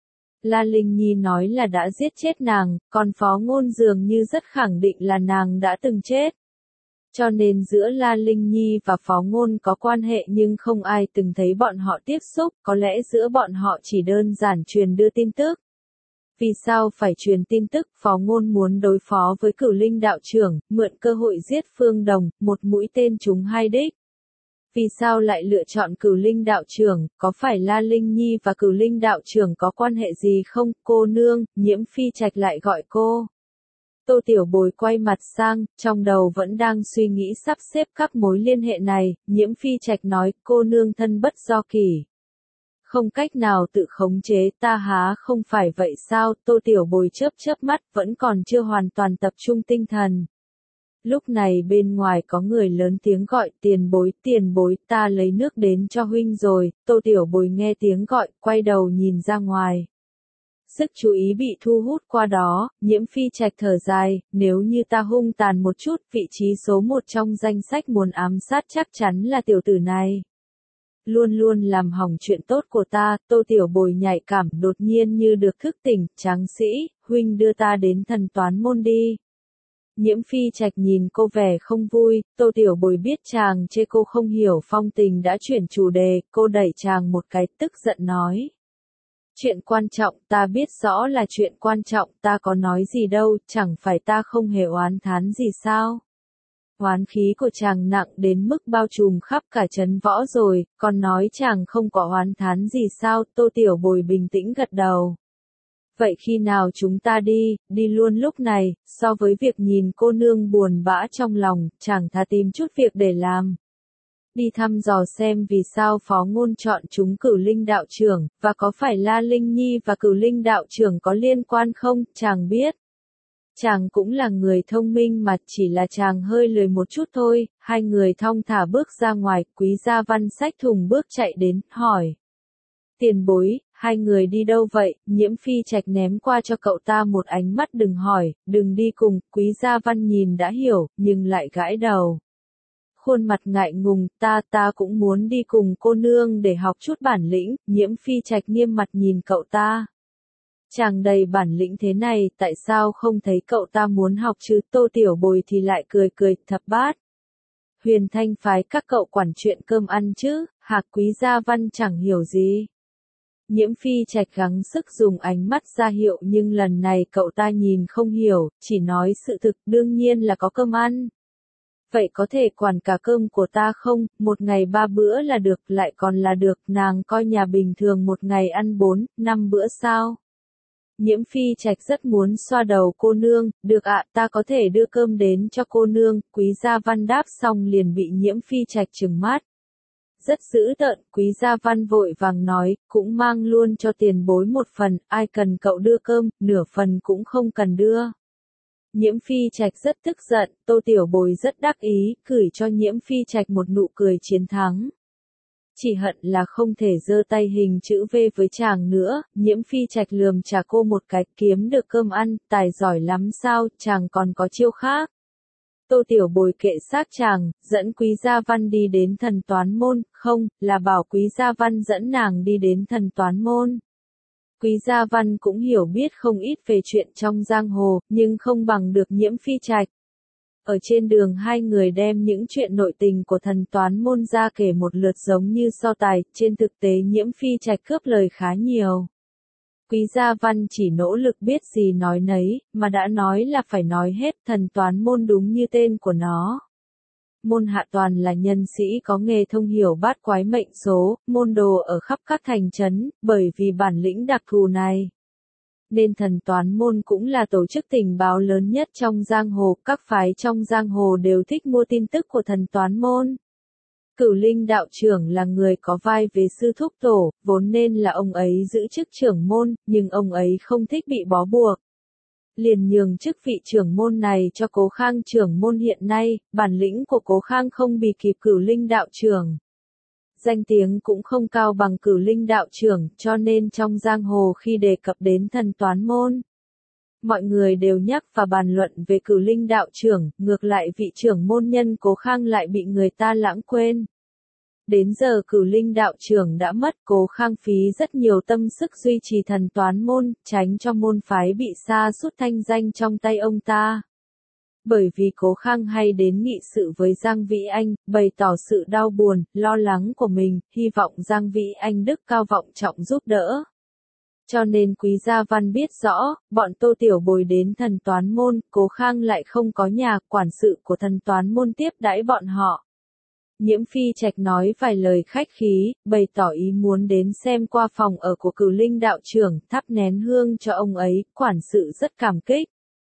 S1: La Linh Nhi nói là đã giết chết nàng, còn Phó Ngôn dường như rất khẳng định là nàng đã từng chết. Cho nên giữa La Linh Nhi và Phó Ngôn có quan hệ nhưng không ai từng thấy bọn họ tiếp xúc, có lẽ giữa bọn họ chỉ đơn giản truyền đưa tin tức. Vì sao phải truyền tin tức? Phó Ngôn muốn đối phó với Cửu Linh đạo trưởng, mượn cơ hội giết Phương Đồng, một mũi tên trúng hai đích. Vì sao lại lựa chọn Cửu Linh đạo trưởng, có phải La Linh Nhi và Cửu Linh đạo trưởng có quan hệ gì không? Cô nương, Nhiễm Phi Trạch lại gọi cô. Tô Tiểu Bồi quay mặt sang, trong đầu vẫn đang suy nghĩ sắp xếp các mối liên hệ này, Nhiễm Phi Trạch nói, cô nương thân bất do kỷ. Không cách nào tự khống chế, ta há không phải vậy sao? Tô Tiểu Bồi chớp mắt, vẫn còn chưa hoàn toàn tập trung tinh thần. Lúc này bên ngoài có người lớn tiếng gọi, tiền bối, ta lấy nước đến cho huynh rồi. Tô Tiểu Bồi nghe tiếng gọi, quay đầu nhìn ra ngoài. Sức chú ý bị thu hút qua đó, Nhiễm Phi Trạch thở dài, nếu như ta hung tàn một chút, vị trí số 1 trong danh sách muốn ám sát chắc chắn là tiểu tử này. Luôn luôn làm hỏng chuyện tốt của ta, Tô Tiểu Bồi nhạy cảm đột nhiên như được thức tỉnh, tráng sĩ, huynh đưa ta đến thần toán môn đi. Nhiễm Phi Trạch nhìn cô vẻ không vui, Tô Tiểu Bồi biết chàng chê cô không hiểu phong tình đã chuyển chủ đề, cô đẩy chàng một cái, tức giận nói. Chuyện quan trọng, ta biết rõ là chuyện quan trọng, ta có nói gì đâu, chẳng phải ta không hề oán thán gì sao. Oán khí của chàng nặng đến mức bao trùm khắp cả trấn võ rồi, còn nói chàng không có oán thán gì sao? Tô Tiểu Bồi bình tĩnh gật đầu. Vậy khi nào chúng ta đi luôn lúc này, so với việc nhìn cô nương buồn bã trong lòng, chàng thà tìm chút việc để làm. Đi thăm dò xem vì sao Phó Ngôn chọn chúng Cửu Linh đạo trưởng, và có phải La Linh Nhi và Cửu Linh đạo trưởng có liên quan không, chàng biết. Chàng cũng là người thông minh mà, chỉ là chàng hơi lười một chút thôi. Hai người thong thả bước ra ngoài, Quý Gia Văn xách thùng bước chạy đến, hỏi. Tiền bối, hai người đi đâu vậy? Nhiễm Phi Trạch ném qua cho cậu ta một ánh mắt đừng hỏi, đừng đi cùng. Quý Gia Văn nhìn đã hiểu, nhưng lại gãi đầu. Khuôn mặt ngại ngùng, ta cũng muốn đi cùng cô nương để học chút bản lĩnh. Nhiễm Phi Trạch nghiêm mặt nhìn cậu ta. Chàng đầy bản lĩnh thế này, tại sao không thấy cậu ta muốn học chứ? Tô Tiểu Bồi thì lại cười, thập bát. Huyền Thanh phái các cậu quản chuyện cơm ăn chứ, Hạc Quý Gia Văn chẳng hiểu gì. Nhiễm Phi Trạch gắng sức dùng ánh mắt ra hiệu nhưng lần này cậu ta nhìn không hiểu, chỉ nói sự thực, đương nhiên là có cơm ăn. Vậy có thể quản cả cơm của ta không? Một ngày 3 bữa là được, lại còn là được, nàng coi nhà bình thường một ngày ăn 4, 5 bữa sao? Nhiễm Phi Trạch rất muốn xoa đầu cô nương, được ạ, ta có thể đưa cơm đến cho cô nương, Quý Gia Văn đáp xong liền bị Nhiễm Phi Trạch trừng mắt. Rất dữ tợn, Quý Gia Văn vội vàng nói, cũng mang luôn cho tiền bối một phần, ai cần cậu đưa cơm, nửa phần cũng không cần đưa. Nhiễm Phi Trạch rất tức giận, Tô Tiểu Bồi rất đắc ý, gửi cho Nhiễm Phi Trạch một nụ cười chiến thắng. Chỉ hận là không thể giơ tay hình chữ V với chàng nữa, Nhiễm Phi Trạch lườm trả cô một cái, kiếm được cơm ăn, tài giỏi lắm sao, chàng còn có chiêu khác. Tô Tiểu Bồi kệ xác chàng, dẫn Quý Gia Văn đi đến Thần Toán Môn, không, là bảo Quý Gia Văn dẫn nàng đi đến Thần Toán Môn. Quý Gia Văn cũng hiểu biết không ít về chuyện trong giang hồ, nhưng không bằng được Nhiễm Phi Trạch. Ở trên đường hai người đem những chuyện nội tình của Thần Toán Môn ra kể một lượt giống như so tài, trên thực tế Nhiễm Phi Trạch cướp lời khá nhiều. Quý Gia Văn chỉ nỗ lực biết gì nói nấy, mà đã nói là phải nói hết, Thần Toán Môn đúng như tên của nó. Môn hạ toàn là nhân sĩ có nghề thông hiểu bát quái mệnh số, môn đồ ở khắp các thành trấn, bởi vì bản lĩnh đặc thù này. Nên Thần Toán Môn cũng là tổ chức tình báo lớn nhất trong giang hồ, các phái trong giang hồ đều thích mua tin tức của Thần Toán Môn. Cửu Linh đạo trưởng là người có vai về sư thúc tổ, vốn nên là ông ấy giữ chức trưởng môn, nhưng ông ấy không thích bị bó buộc. Liền nhường chức vị trưởng môn này cho Cố Khang trưởng môn hiện nay, bản lĩnh của Cố Khang không bì kịp Cửu Linh đạo trưởng. Danh tiếng cũng không cao bằng Cửu Linh đạo trưởng, cho nên trong giang hồ khi đề cập đến Thần Toán Môn, mọi người đều nhắc và bàn luận về Cửu Linh đạo trưởng, ngược lại vị trưởng môn nhân Cố Khang lại bị người ta lãng quên. Đến giờ Cửu Linh đạo trưởng đã mất, Cố Khang phí rất nhiều tâm sức duy trì Thần Toán Môn, tránh cho môn phái bị sa sút thanh danh trong tay ông ta. Bởi vì Cố Khang hay đến nghị sự với Giang Vĩ Anh, bày tỏ sự đau buồn, lo lắng của mình, hy vọng Giang Vĩ Anh đức cao vọng trọng giúp đỡ. Cho nên Quý Gia Văn biết rõ, bọn Tô Tiểu Bồi đến Thần Toán Môn, Cố Khang lại không có nhà, quản sự của Thần Toán Môn tiếp đãi bọn họ. Nhiễm Phi Trạch nói vài lời khách khí, bày tỏ ý muốn đến xem qua phòng ở của Cửu Linh đạo trưởng, thắp nén hương cho ông ấy, quản sự rất cảm kích.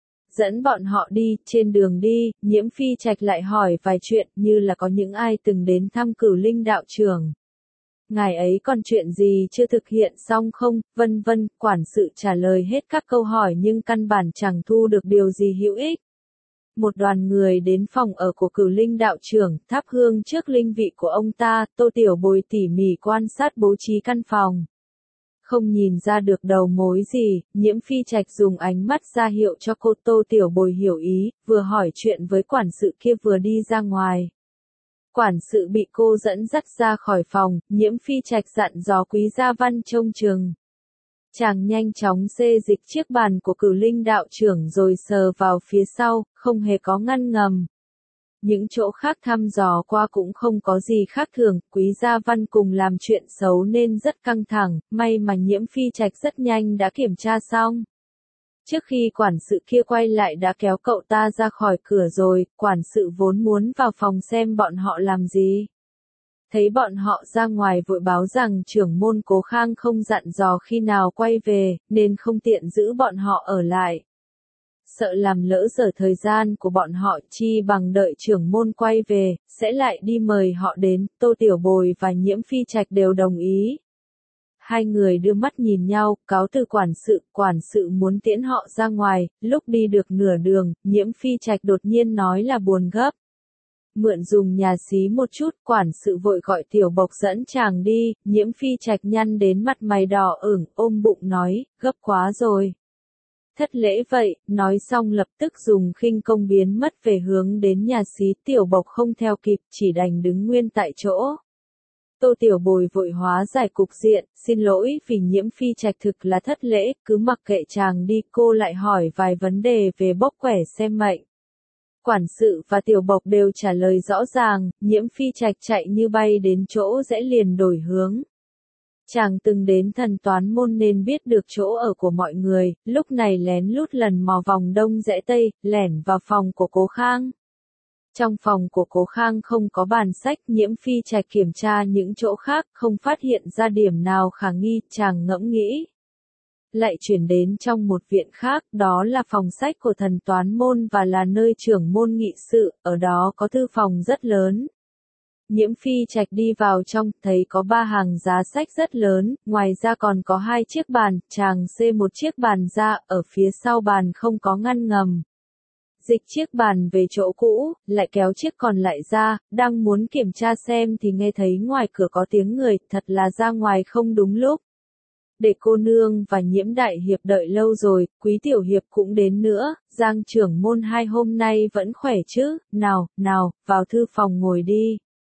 S1: Dẫn bọn họ đi, trên đường đi, Nhiễm Phi Trạch lại hỏi vài chuyện như là có những ai từng đến thăm Cửu Linh đạo trưởng. Ngài ấy còn chuyện gì chưa thực hiện xong không, vân vân, quản sự trả lời hết các câu hỏi nhưng căn bản chẳng thu được điều gì hữu ích. Một đoàn người đến phòng ở của Cửu Linh đạo trưởng, thắp hương trước linh vị của ông ta, Tô Tiểu Bồi tỉ mỉ quan sát bố trí căn phòng. Không nhìn ra được đầu mối gì, Nhiễm Phi Trạch dùng ánh mắt ra hiệu cho cô Tô Tiểu Bồi hiểu ý, vừa hỏi chuyện với quản sự kia vừa đi ra ngoài. Quản sự bị cô dẫn dắt ra khỏi phòng, Nhiễm Phi Trạch dặn dò Quý Gia Văn trông chừng. Chàng nhanh chóng xê dịch chiếc bàn của Cửu Linh đạo trưởng rồi sờ vào phía sau, không hề có ngăn ngầm. Những chỗ khác thăm dò qua cũng không có gì khác thường, Quý Gia Văn cùng làm chuyện xấu nên rất căng thẳng, may mà Nhiễm Phi Trạch rất nhanh đã kiểm tra xong. Trước khi quản sự kia quay lại đã kéo cậu ta ra khỏi cửa rồi, quản sự vốn muốn vào phòng xem bọn họ làm gì. Thấy bọn họ ra ngoài vội báo rằng trưởng môn Cố Khang không dặn dò khi nào quay về, nên không tiện giữ bọn họ ở lại. Sợ làm lỡ dở thời gian của bọn họ, chi bằng đợi trưởng môn quay về, sẽ lại đi mời họ đến, Tô Tiểu Bồi và Nhiễm Phi Trạch đều đồng ý. Hai người đưa mắt nhìn nhau, cáo từ quản sự muốn tiễn họ ra ngoài, lúc đi được nửa đường, Nhiễm Phi Trạch đột nhiên nói là buồn gấp. Mượn dùng nhà xí một chút, quản sự vội gọi Tiểu Bộc dẫn chàng đi, Nhiễm Phi Trạch nhăn đến mặt mày đỏ ửng, ôm bụng nói, gấp quá rồi. Thất lễ vậy, nói xong lập tức dùng khinh công biến mất về hướng đến nhà xí, Tiểu Bộc không theo kịp, chỉ đành đứng nguyên tại chỗ. Tô Tiểu Bồi vội hóa giải cục diện, xin lỗi vì Nhiễm Phi Trạch thực là thất lễ, cứ mặc kệ chàng đi, cô lại hỏi vài vấn đề về bốc quẻ xem mệnh. Quản sự và Tiểu Bộc đều trả lời rõ ràng, Nhiễm Phi Trạch chạy như bay đến chỗ rẽ liền đổi hướng. Chàng từng đến Thần Toán Môn nên biết được chỗ ở của mọi người, lúc này lén lút lần mò vòng đông rẽ tây, lẻn vào phòng của Cố Khang. Trong phòng của Cố Khang không có bàn sách, Nhiễm Phi Trạch kiểm tra những chỗ khác, không phát hiện ra điểm nào khả nghi, chàng ngẫm nghĩ. lại chuyển đến trong một viện khác, đó là phòng sách của thần toán môn và là nơi trưởng môn nghị sự, ở đó có thư phòng rất lớn. Nhiễm Phi Trạch đi vào trong, thấy có 3 hàng giá sách rất lớn, ngoài ra còn có 2 chiếc bàn, chàng xê một chiếc bàn ra, ở phía sau bàn không có ngăn ngầm. Dịch chiếc bàn về chỗ cũ, lại kéo chiếc còn lại ra, đang muốn kiểm tra xem thì nghe thấy ngoài cửa có tiếng người, thật là ra ngoài không đúng lúc. Để cô nương và Nhiễm đại hiệp đợi lâu rồi, Quý tiểu hiệp cũng đến nữa, Giang trưởng môn hai hôm nay vẫn khỏe chứ, nào, vào thư phòng ngồi đi.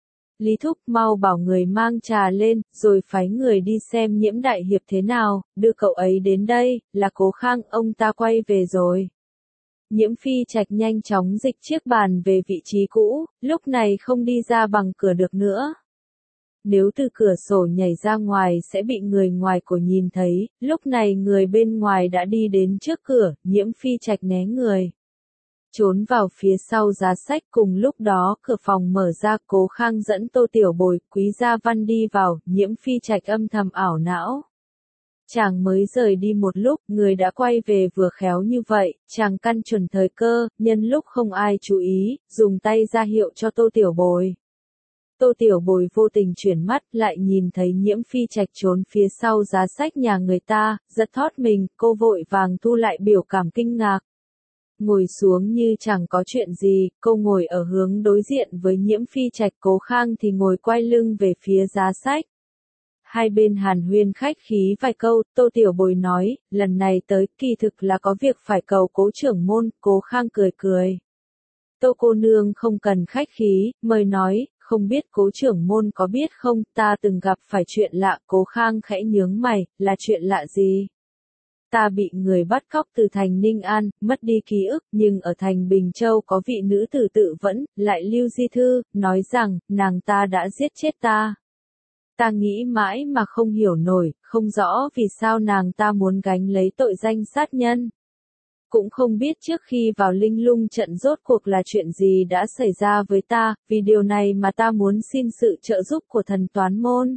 S1: Lý Thúc mau bảo người mang trà lên, rồi phái người đi xem Nhiễm đại hiệp thế nào, đưa cậu ấy đến đây, là Cố Khang, ông ta quay về rồi. Nhiễm Phi Trạch nhanh chóng dịch chiếc bàn về vị trí cũ, lúc này không đi ra bằng cửa được nữa. Nếu từ cửa sổ nhảy ra ngoài sẽ bị người ngoài cổ nhìn thấy, lúc này người bên ngoài đã đi đến trước cửa, Nhiễm Phi Trạch né người. Trốn vào phía sau giá sách, cùng lúc đó cửa phòng mở ra, Cố Khang dẫn Tô Tiểu Bồi, Quý Gia Văn đi vào, Nhiễm Phi Trạch âm thầm ảo não. Chàng mới rời đi một lúc, người đã quay về vừa khéo như vậy, chàng căn chuẩn thời cơ, nhân lúc không ai chú ý, dùng tay ra hiệu cho Tô Tiểu Bồi. Tô Tiểu Bồi vô tình chuyển mắt lại nhìn thấy Nhiễm Phi Trạch trốn phía sau giá sách nhà người ta, giật thót mình, cô vội vàng thu lại biểu cảm kinh ngạc. Ngồi xuống như chẳng có chuyện gì, cô ngồi ở hướng đối diện với Nhiễm Phi Trạch, Cố Khang thì ngồi quay lưng về phía giá sách. Hai bên hàn huyên khách khí vài câu, Tô Tiểu Bồi nói, lần này tới kỳ thực là có việc phải cầu Cố trưởng môn, Cố Khang cười cười. Tô cô nương không cần khách khí, mời nói, không biết Cố trưởng môn có biết không, ta từng gặp phải chuyện lạ, Cố Khang khẽ nhướng mày, là chuyện lạ gì? Ta bị người bắt cóc từ thành Ninh An, mất đi ký ức, nhưng ở thành Bình Châu có vị nữ tử tự vẫn, lại lưu di thư, nói rằng, nàng ta đã giết chết ta. Ta nghĩ mãi mà không hiểu nổi, không rõ vì sao nàng ta muốn gánh lấy tội danh sát nhân. Cũng không biết trước khi vào Linh Lung trận rốt cuộc là chuyện gì đã xảy ra với ta, vì điều này mà ta muốn xin sự trợ giúp của thần toán môn.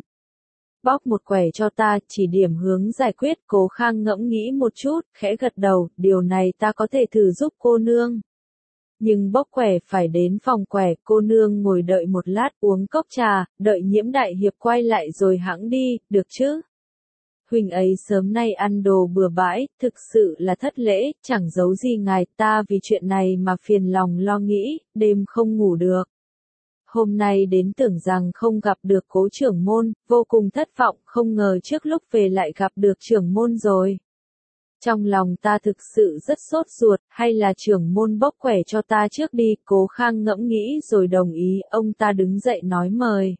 S1: Bóc một quẻ cho ta, chỉ điểm hướng giải quyết. Cố Khang ngẫm nghĩ một chút, khẽ gật đầu, điều này ta có thể thử giúp cô nương. Nhưng bóc quẻ phải đến phòng quẻ, cô nương ngồi đợi một lát uống cốc trà, đợi Nhiễm đại hiệp quay lại rồi hẵng đi, được chứ? Huynh ấy sớm nay ăn đồ bừa bãi, thực sự là thất lễ, chẳng giấu gì ngài, ta vì chuyện này mà phiền lòng lo nghĩ, đêm không ngủ được. Hôm nay đến tưởng rằng không gặp được Cố trưởng môn, vô cùng thất vọng, không ngờ trước lúc về lại gặp được trưởng môn rồi. Trong lòng ta thực sự rất sốt ruột, hay là trưởng môn bóc quẻ cho ta trước đi, Cố Khang ngẫm nghĩ rồi đồng ý, ông ta đứng dậy nói mời.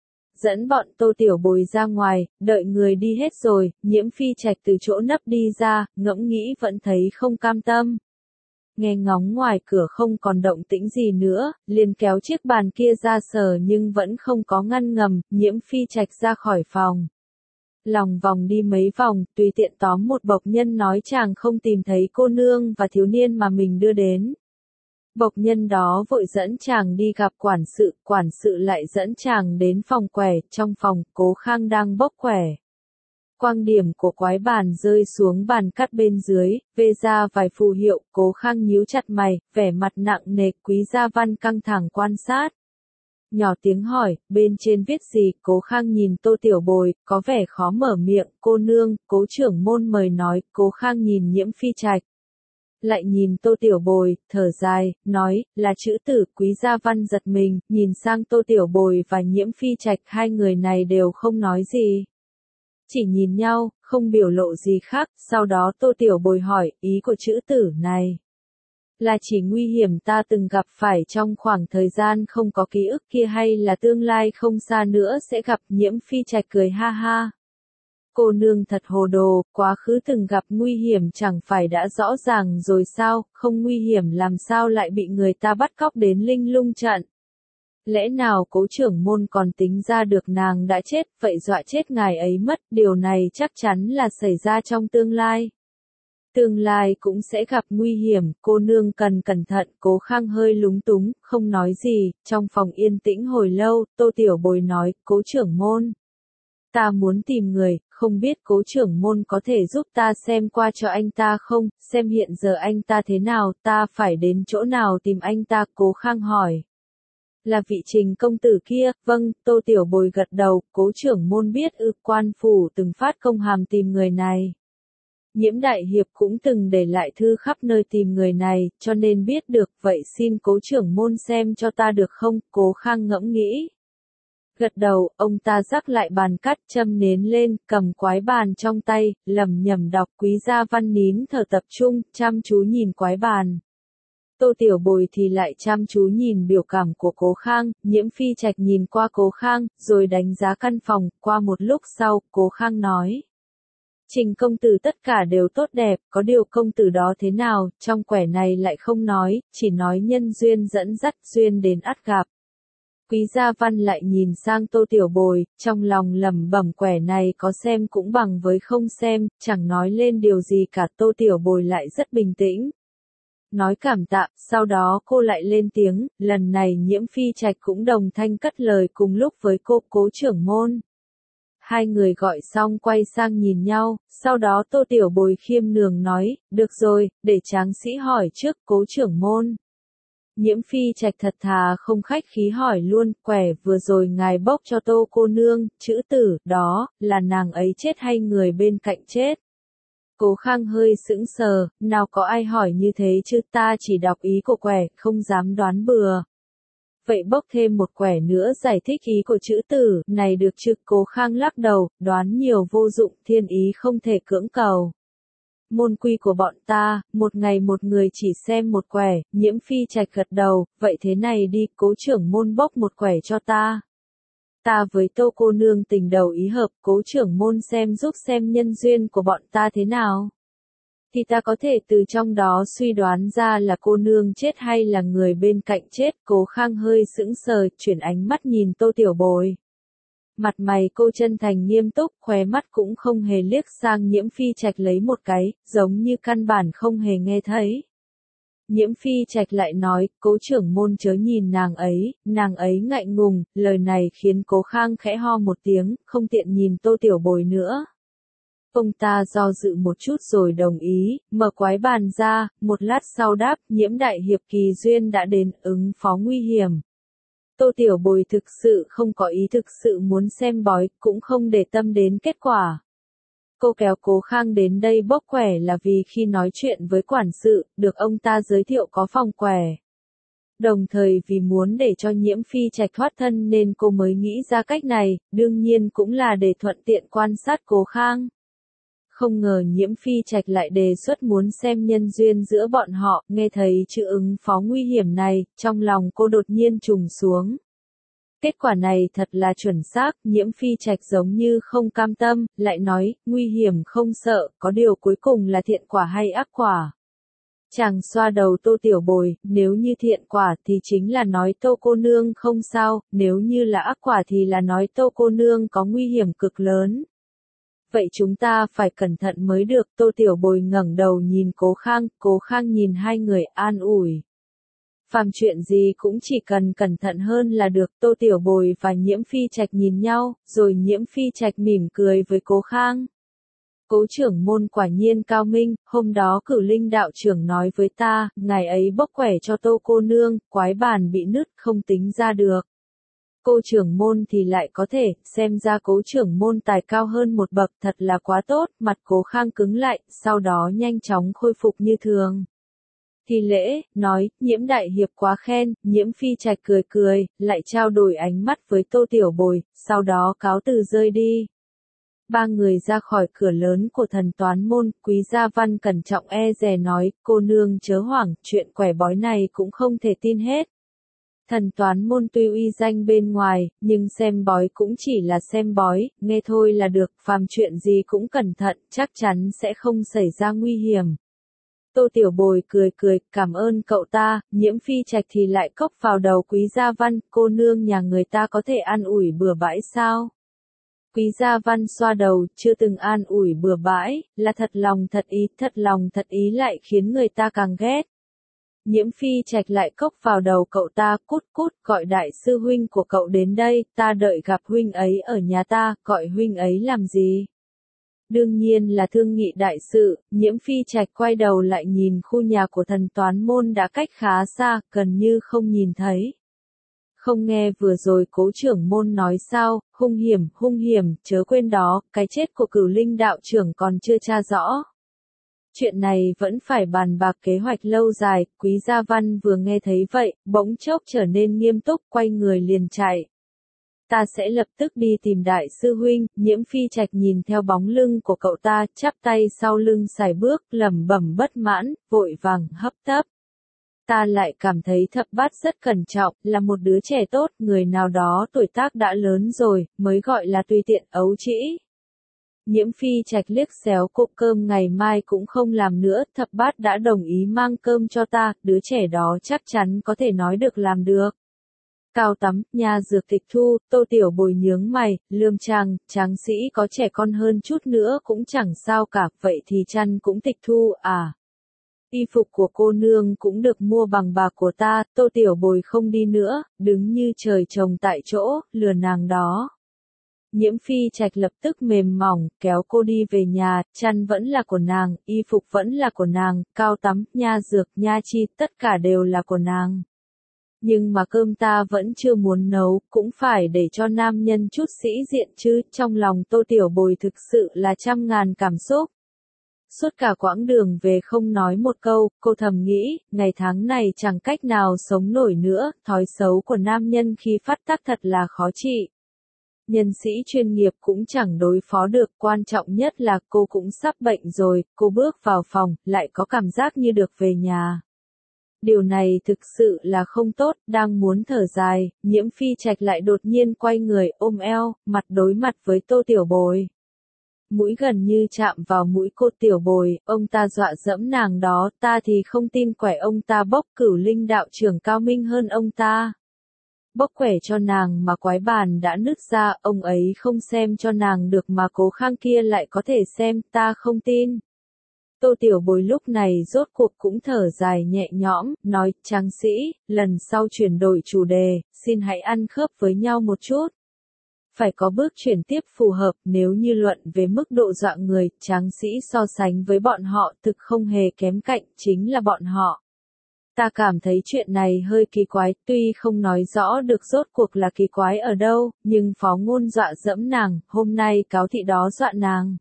S1: Dẫn bọn Tô Tiểu Bồi ra ngoài, đợi người đi hết rồi, Nhiễm Phi Trạch từ chỗ nấp đi ra, ngẫm nghĩ vẫn thấy không cam tâm. Nghe ngóng ngoài cửa không còn động tĩnh gì nữa, liền kéo chiếc bàn kia ra sờ nhưng vẫn không có ngăn ngầm, Nhiễm Phi Trạch ra khỏi phòng. Lòng vòng đi mấy vòng, tùy tiện tóm một bộc nhân nói chàng không tìm thấy cô nương và thiếu niên mà mình đưa đến. Bộc nhân đó vội dẫn chàng đi gặp quản sự lại dẫn chàng đến phòng quẻ, trong phòng, Cố Khang đang bốc quẻ. Quang điểm của quái bàn rơi xuống bàn cắt bên dưới, vê ra vài phù hiệu, Cố Khang nhíu chặt mày, vẻ mặt nặng nề, Quý Gia Văn căng thẳng quan sát. Nhỏ tiếng hỏi, bên trên viết gì, Cố Khang nhìn Tô Tiểu Bồi, có vẻ khó mở miệng, cô nương, Cố trưởng môn mời nói, Cố Khang nhìn Nhiễm Phi Trạch. Lại nhìn Tô Tiểu Bồi, thở dài, nói, là chữ tử. Quý Gia Văn giật mình, nhìn sang Tô Tiểu Bồi và Nhiễm Phi Trạch, hai người này đều không nói gì. Chỉ nhìn nhau, không biểu lộ gì khác, sau đó Tô Tiểu Bồi hỏi, ý của chữ tử này là chỉ nguy hiểm ta từng gặp phải trong khoảng thời gian không có ký ức kia hay là tương lai không xa nữa sẽ gặp. Nhiễm Phi Trạch cười ha ha. Cô nương thật hồ đồ, quá khứ từng gặp nguy hiểm chẳng phải đã rõ ràng rồi sao, không nguy hiểm làm sao lại bị người ta bắt cóc đến Linh Lung trận. Lẽ nào Cố trưởng môn còn tính ra được nàng đã chết, vậy dọa chết ngài ấy mất, điều này chắc chắn là xảy ra trong tương lai. Tương lai cũng sẽ gặp nguy hiểm, cô nương cần cẩn thận. Cố Khang hơi lúng túng, không nói gì, trong phòng yên tĩnh hồi lâu, Tô Tiểu Bồi nói, Cố trưởng môn. Ta muốn tìm người, không biết Cố trưởng môn có thể giúp ta xem qua cho anh ta không, xem hiện giờ anh ta thế nào, ta phải đến chỗ nào tìm anh ta, Cố Khang hỏi. Là vị Trình công tử kia, vâng, Tô Tiểu Bồi gật đầu, Cố trưởng môn biết quan phủ từng phát công hàm tìm người này. Nhiễm Đại Hiệp cũng từng để lại thư khắp nơi tìm người này, cho nên biết được, vậy xin Cố trưởng môn xem cho ta được không, Cố Khang ngẫm nghĩ. Gật đầu, ông ta rắc lại bàn cắt châm nến lên, cầm quái bàn trong tay, lẩm nhẩm đọc Quý Gia Văn nín thở tập trung, chăm chú nhìn quái bàn. Tô Tiểu Bồi thì lại chăm chú nhìn biểu cảm của Cố Khang, Nhiễm Phi Trạch nhìn qua Cố Khang, rồi đánh giá căn phòng, qua một lúc sau, Cố Khang nói. Trình công tử tất cả đều tốt đẹp, có điều công tử đó thế nào, trong quẻ này lại không nói, chỉ nói nhân duyên dẫn dắt duyên đến ắt gặp. Quý Gia Văn lại nhìn sang Tô Tiểu Bồi, trong lòng lẩm bẩm quẻ này có xem cũng bằng với không xem, chẳng nói lên điều gì cả. Tô Tiểu Bồi lại rất bình tĩnh. Nói cảm tạ, sau đó cô lại lên tiếng, lần này Nhiễm Phi Trạch cũng đồng thanh cất lời cùng lúc với cô, Cố trưởng môn. Hai người gọi xong quay sang nhìn nhau, sau đó Tô Tiểu Bồi khiêm nhường nói, được rồi, để tráng sĩ hỏi trước, Cố trưởng môn. Nhiễm Phi Trạch thật thà không khách khí hỏi luôn, quẻ vừa rồi ngài bốc cho Tô cô nương, chữ tử, đó, là nàng ấy chết hay người bên cạnh chết? Cố Khang hơi sững sờ, nào có ai hỏi như thế chứ, ta chỉ đọc ý của quẻ, không dám đoán bừa. Vậy bốc thêm một quẻ nữa giải thích ý của chữ tử, này được chứ? Cố Khang lắc đầu, đoán nhiều vô dụng, thiên ý không thể cưỡng cầu. Môn quy của bọn ta, một ngày một người chỉ xem một quẻ, Nhiễm Phi Trạch gật đầu, vậy thế này đi, Cố trưởng môn bốc một quẻ cho ta. Ta với Tô cô nương tình đầu ý hợp, Cố trưởng môn xem giúp xem nhân duyên của bọn ta thế nào. Thì ta có thể từ trong đó suy đoán ra là cô nương chết hay là người bên cạnh chết. Cố Khang hơi sững sờ, chuyển ánh mắt nhìn Tô Tiểu Bồi. Mặt mày cô chân thành nghiêm túc, khóe mắt cũng không hề liếc sang Nhiễm Phi Trạch lấy một cái, giống như căn bản không hề nghe thấy. Nhiễm Phi Trạch lại nói, Cố trưởng môn chớ nhìn nàng ấy ngại ngùng, lời này khiến Cố Khang khẽ ho một tiếng, không tiện nhìn Tô Tiểu Bồi nữa. Ông ta do dự một chút rồi đồng ý, mở quái bàn ra, một lát sau đáp, Nhiễm Đại Hiệp kỳ duyên đã đến, ứng phó nguy hiểm. Tô Tiểu Bồi thực sự không có ý thực sự muốn xem bói, cũng không để tâm đến kết quả. Cô kéo Cố Khang đến đây bốc quẻ là vì khi nói chuyện với quản sự, được ông ta giới thiệu có phòng quẻ. Đồng thời vì muốn để cho Nhiễm Phi Trạch thoát thân nên cô mới nghĩ ra cách này, đương nhiên cũng là để thuận tiện quan sát Cố Khang. Không ngờ Nhiễm Phi Trạch lại đề xuất muốn xem nhân duyên giữa bọn họ, nghe thấy chữ ứng phó nguy hiểm này, trong lòng cô đột nhiên trùng xuống. Kết quả này thật là chuẩn xác, Nhiễm Phi Trạch giống như không cam tâm, lại nói, nguy hiểm không sợ, có điều cuối cùng là thiện quả hay ác quả. Chàng xoa đầu Tô Tiểu Bồi, nếu như thiện quả thì chính là nói Tô cô nương không sao, nếu như là ác quả thì là nói Tô cô nương có nguy hiểm cực lớn. Vậy chúng ta phải cẩn thận mới được. Tô Tiểu Bồi ngẩng đầu nhìn Cố Khang nhìn hai người an ủi. Phàm chuyện gì cũng chỉ cần cẩn thận hơn là được. Tô Tiểu Bồi và Nhiễm Phi Trạch nhìn nhau, rồi Nhiễm Phi Trạch mỉm cười với Cố Khang. Cố trưởng môn quả nhiên cao minh, hôm đó Cửu Linh đạo trưởng nói với ta, ngài ấy bốc quẻ cho Tô cô nương, quái bàn bị nứt không tính ra được. Cô trưởng môn thì lại có thể, xem ra Cố trưởng môn tài cao hơn một bậc, thật là quá tốt, mặt Cố Khang cứng lại, sau đó nhanh chóng khôi phục như thường. Thi lễ, nói, Nhiễm Đại Hiệp quá khen, Nhiễm Phi Trạch cười cười, lại trao đổi ánh mắt với Tô Tiểu Bồi, sau đó cáo từ rơi đi. Ba người ra khỏi cửa lớn của thần toán môn, Quý Gia Văn cẩn trọng e dè nói, cô nương chớ hoảng, chuyện quẻ bói này cũng không thể tin hết. Thần toán môn tuy uy danh bên ngoài, nhưng xem bói cũng chỉ là xem bói, nghe thôi là được, phàm chuyện gì cũng cẩn thận, chắc chắn sẽ không xảy ra nguy hiểm. Tô Tiểu Bồi cười cười, cảm ơn cậu ta, Nhiễm Phi Trạch thì lại cốc vào đầu Quý Gia Văn, cô nương nhà người ta có thể an ủi bừa bãi sao? Quý Gia Văn xoa đầu, chưa từng an ủi bừa bãi, là thật lòng thật ý lại khiến người ta càng ghét. Nhiễm Phi Trạch lại cốc vào đầu cậu ta, cút cút, gọi đại sư huynh của cậu đến đây, ta đợi gặp huynh ấy ở nhà ta, gọi huynh ấy làm gì? Đương nhiên là thương nghị đại sự. Nhiễm Phi Trạch quay đầu lại nhìn khu nhà của thần toán môn đã cách khá xa, gần như không nhìn thấy. Không nghe vừa rồi Cố trưởng môn nói sao, hung hiểm, chớ quên đó, cái chết của Cửu Linh đạo trưởng còn chưa tra rõ. Chuyện này vẫn phải bàn bạc kế hoạch lâu dài. Quý Gia Văn vừa nghe thấy vậy, bỗng chốc trở nên nghiêm túc, quay người liền chạy. Ta sẽ lập tức đi tìm đại sư huynh. Nhiễm Phi Trạch nhìn theo bóng lưng của cậu ta, chắp tay sau lưng sải bước, lẩm bẩm bất mãn, vội vàng hấp tấp. Ta lại cảm thấy Thập Bát rất cẩn trọng, là một đứa trẻ tốt, người nào đó tuổi tác đã lớn rồi, mới gọi là tùy tiện ấu trĩ. Nhiễm Phi Trạch liếc xéo cộp cơm ngày mai cũng không làm nữa, Thập Bát đã đồng ý mang cơm cho ta, đứa trẻ đó chắc chắn có thể nói được làm được. Cao Tắm, nhà dược tịch thu, Tô Tiểu Bồi nhướng mày, lườm chàng, tráng sĩ có trẻ con hơn chút nữa cũng chẳng sao cả, vậy thì chăn cũng tịch thu à? Y phục của cô nương cũng được mua bằng bạc của ta, Tô Tiểu Bồi không đi nữa, đứng như trời trồng tại chỗ, lừa nàng đó. Nhiễm Phi Trạch lập tức mềm mỏng, kéo cô đi về nhà, chăn vẫn là của nàng, y phục vẫn là của nàng, Cao Tắm, nha dược, nha chi, tất cả đều là của nàng. Nhưng mà cơm ta vẫn chưa muốn nấu, cũng phải để cho nam nhân chút sĩ diện chứ, trong lòng Tô Tiểu Bồi thực sự là trăm ngàn cảm xúc. Suốt cả quãng đường về không nói một câu, cô thầm nghĩ, ngày tháng này chẳng cách nào sống nổi nữa, thói xấu của nam nhân khi phát tác thật là khó trị. Nhân sĩ chuyên nghiệp cũng chẳng đối phó được, quan trọng nhất là cô cũng sắp bệnh rồi, cô bước vào phòng, lại có cảm giác như được về nhà. Điều này thực sự là không tốt, đang muốn thở dài, Nhiễm Phi Trạch lại đột nhiên quay người ôm eo, mặt đối mặt với Tô Tiểu Bồi. Mũi gần như chạm vào mũi cô Tiểu Bồi, ông ta dọa dẫm nàng đó, ta thì không tin quẻ ông ta bốc Cửu Linh đạo trưởng cao minh hơn ông ta. Bốc quẻ cho nàng mà quái bàn đã nứt ra, ông ấy không xem cho nàng được mà Cố Khang kia lại có thể xem, ta không tin. Tô Tiểu Bồi lúc này rốt cuộc cũng thở dài nhẹ nhõm, nói, tráng sĩ, lần sau chuyển đổi chủ đề, xin hãy ăn khớp với nhau một chút. Phải có bước chuyển tiếp phù hợp, nếu như luận về mức độ dọa người, tráng sĩ so sánh với bọn họ thực không hề kém cạnh, chính là bọn họ. Ta cảm thấy chuyện này hơi kỳ quái, tuy không nói rõ được rốt cuộc là kỳ quái ở đâu, nhưng phó ngôn dọa dẫm nàng, hôm nay cáo thị đó dọa nàng.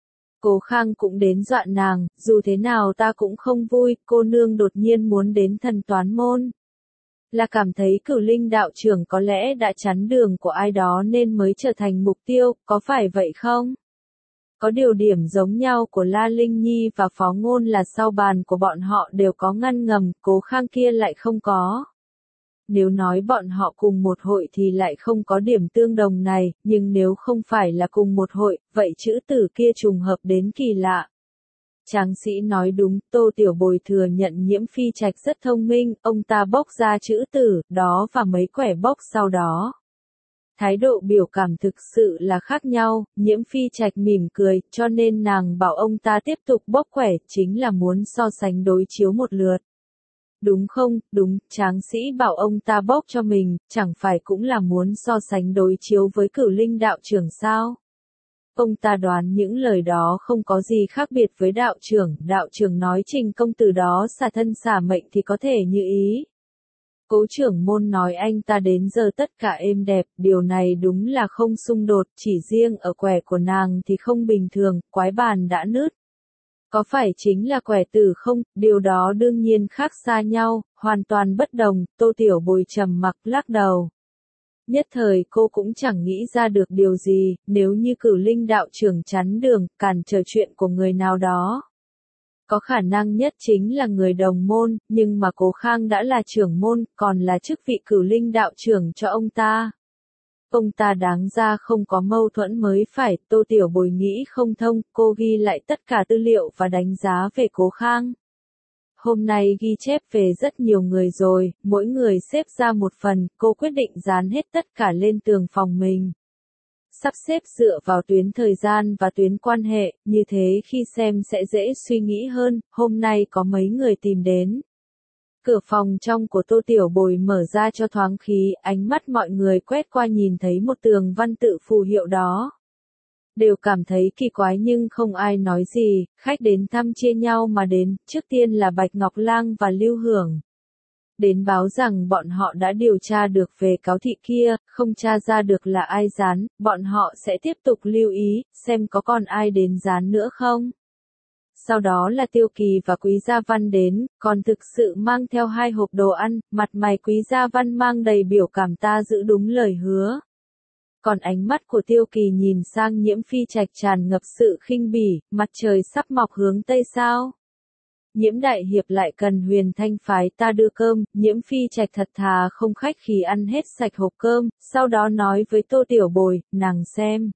S1: Cố Khang cũng đến dọa nàng, dù thế nào ta cũng không vui, cô nương đột nhiên muốn đến thần toán môn. Là cảm thấy Cửu Linh đạo trưởng có lẽ đã chắn đường của ai đó nên mới trở thành mục tiêu, có phải vậy không? Có điều điểm giống nhau của La Linh Nhi và Phó Ngôn là sau bàn của bọn họ đều có ngăn ngầm, Cố Khang kia lại không có. Nếu nói bọn họ cùng một hội thì lại không có điểm tương đồng này, nhưng nếu không phải là cùng một hội, vậy chữ tử kia trùng hợp đến kỳ lạ. Tráng sĩ nói đúng, Tô Tiểu Bồi thừa nhận Nhiễm Phi Trạch rất thông minh, ông ta bốc ra chữ tử, đó và mấy quẻ bốc sau đó. Thái độ biểu cảm thực sự là khác nhau, Nhiễm Phi Trạch mỉm cười, cho nên nàng bảo ông ta tiếp tục bốc quẻ, chính là muốn so sánh đối chiếu một lượt. Đúng không, đúng, tráng sĩ bảo ông ta bốc cho mình, chẳng phải cũng là muốn so sánh đối chiếu với Cửu Linh đạo trưởng sao? Ông ta đoán những lời đó không có gì khác biệt với đạo trưởng nói Trình công tử đó xả thân xả mệnh thì có thể như ý. Cố trưởng môn nói anh ta đến giờ tất cả êm đẹp, điều này đúng là không xung đột, chỉ riêng ở quẻ của nàng thì không bình thường, quái bàn đã nứt. Có phải chính là quẻ tử không, điều đó đương nhiên khác xa nhau, hoàn toàn bất đồng, Tô Tiểu Bồi trầm mặc lắc đầu. Nhất thời cô cũng chẳng nghĩ ra được điều gì, nếu như Cửu Linh đạo trưởng chắn đường, cản trở chuyện của người nào đó. Có khả năng nhất chính là người đồng môn, nhưng mà Cố Khang đã là trưởng môn, còn là chức vị Cửu Linh đạo trưởng cho ông ta. Ông ta đáng ra không có mâu thuẫn mới phải, Tô Tiểu Bồi nghĩ không thông, cô ghi lại tất cả tư liệu và đánh giá về Cố Khang. Hôm nay ghi chép về rất nhiều người rồi, mỗi người xếp ra một phần, cô quyết định dán hết tất cả lên tường phòng mình. Sắp xếp dựa vào tuyến thời gian và tuyến quan hệ, như thế khi xem sẽ dễ suy nghĩ hơn, hôm nay có mấy người tìm đến. Cửa phòng trong của Tô Tiểu Bồi mở ra cho thoáng khí, ánh mắt mọi người quét qua nhìn thấy một tường văn tự phù hiệu đó. Đều cảm thấy kỳ quái nhưng không ai nói gì, khách đến thăm chia nhau mà đến, trước tiên là Bạch Ngọc Lang và Lưu Hưởng. Đến báo rằng bọn họ đã điều tra được về cáo thị kia, không tra ra được là ai dán, bọn họ sẽ tiếp tục lưu ý, xem có còn ai đến dán nữa không. Sau đó là Tiêu Kỳ và Quý Gia Văn đến, còn thực sự mang theo 2 hộp đồ ăn, mặt mày Quý Gia Văn mang đầy biểu cảm ta giữ đúng lời hứa. Còn ánh mắt của Tiêu Kỳ nhìn sang Nhiễm Phi Trạch tràn ngập sự khinh bỉ, mặt trời sắp mọc hướng tây sao? Nhiễm đại hiệp lại cần Huyền Thanh phái ta đưa cơm, Nhiễm Phi Trạch thật thà không khách khí ăn hết sạch hộp cơm, sau đó nói với Tô Tiểu Bồi, nàng xem.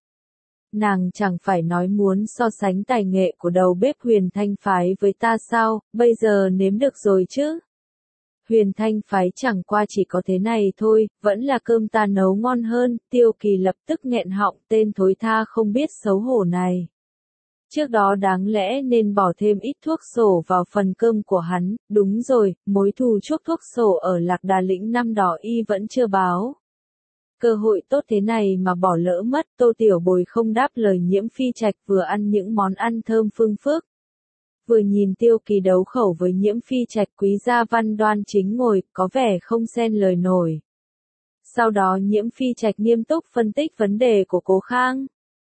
S1: Nàng chẳng phải nói muốn so sánh tài nghệ của đầu bếp Huyền Thanh phái với ta sao, bây giờ nếm được rồi chứ. Huyền Thanh phái chẳng qua chỉ có thế này thôi, vẫn là cơm ta nấu ngon hơn, Tiêu Kỳ lập tức nghẹn họng, tên thối tha không biết xấu hổ này. Trước đó đáng lẽ nên bỏ thêm ít thuốc sổ vào phần cơm của hắn, đúng rồi, mối thù chuốc thuốc sổ ở Lạc Đà Lĩnh năm đó y vẫn chưa báo. Cơ hội tốt thế này mà bỏ lỡ mất, Tô Tiểu Bồi không đáp lời Nhiễm Phi Trạch vừa ăn những món ăn thơm phương phức. Vừa nhìn Tiêu Kỳ đấu khẩu với Nhiễm Phi Trạch, Quý Gia Văn đoan chính ngồi, có vẻ không xen lời nổi. Sau đó Nhiễm Phi Trạch nghiêm túc phân tích vấn đề của Cố Khang.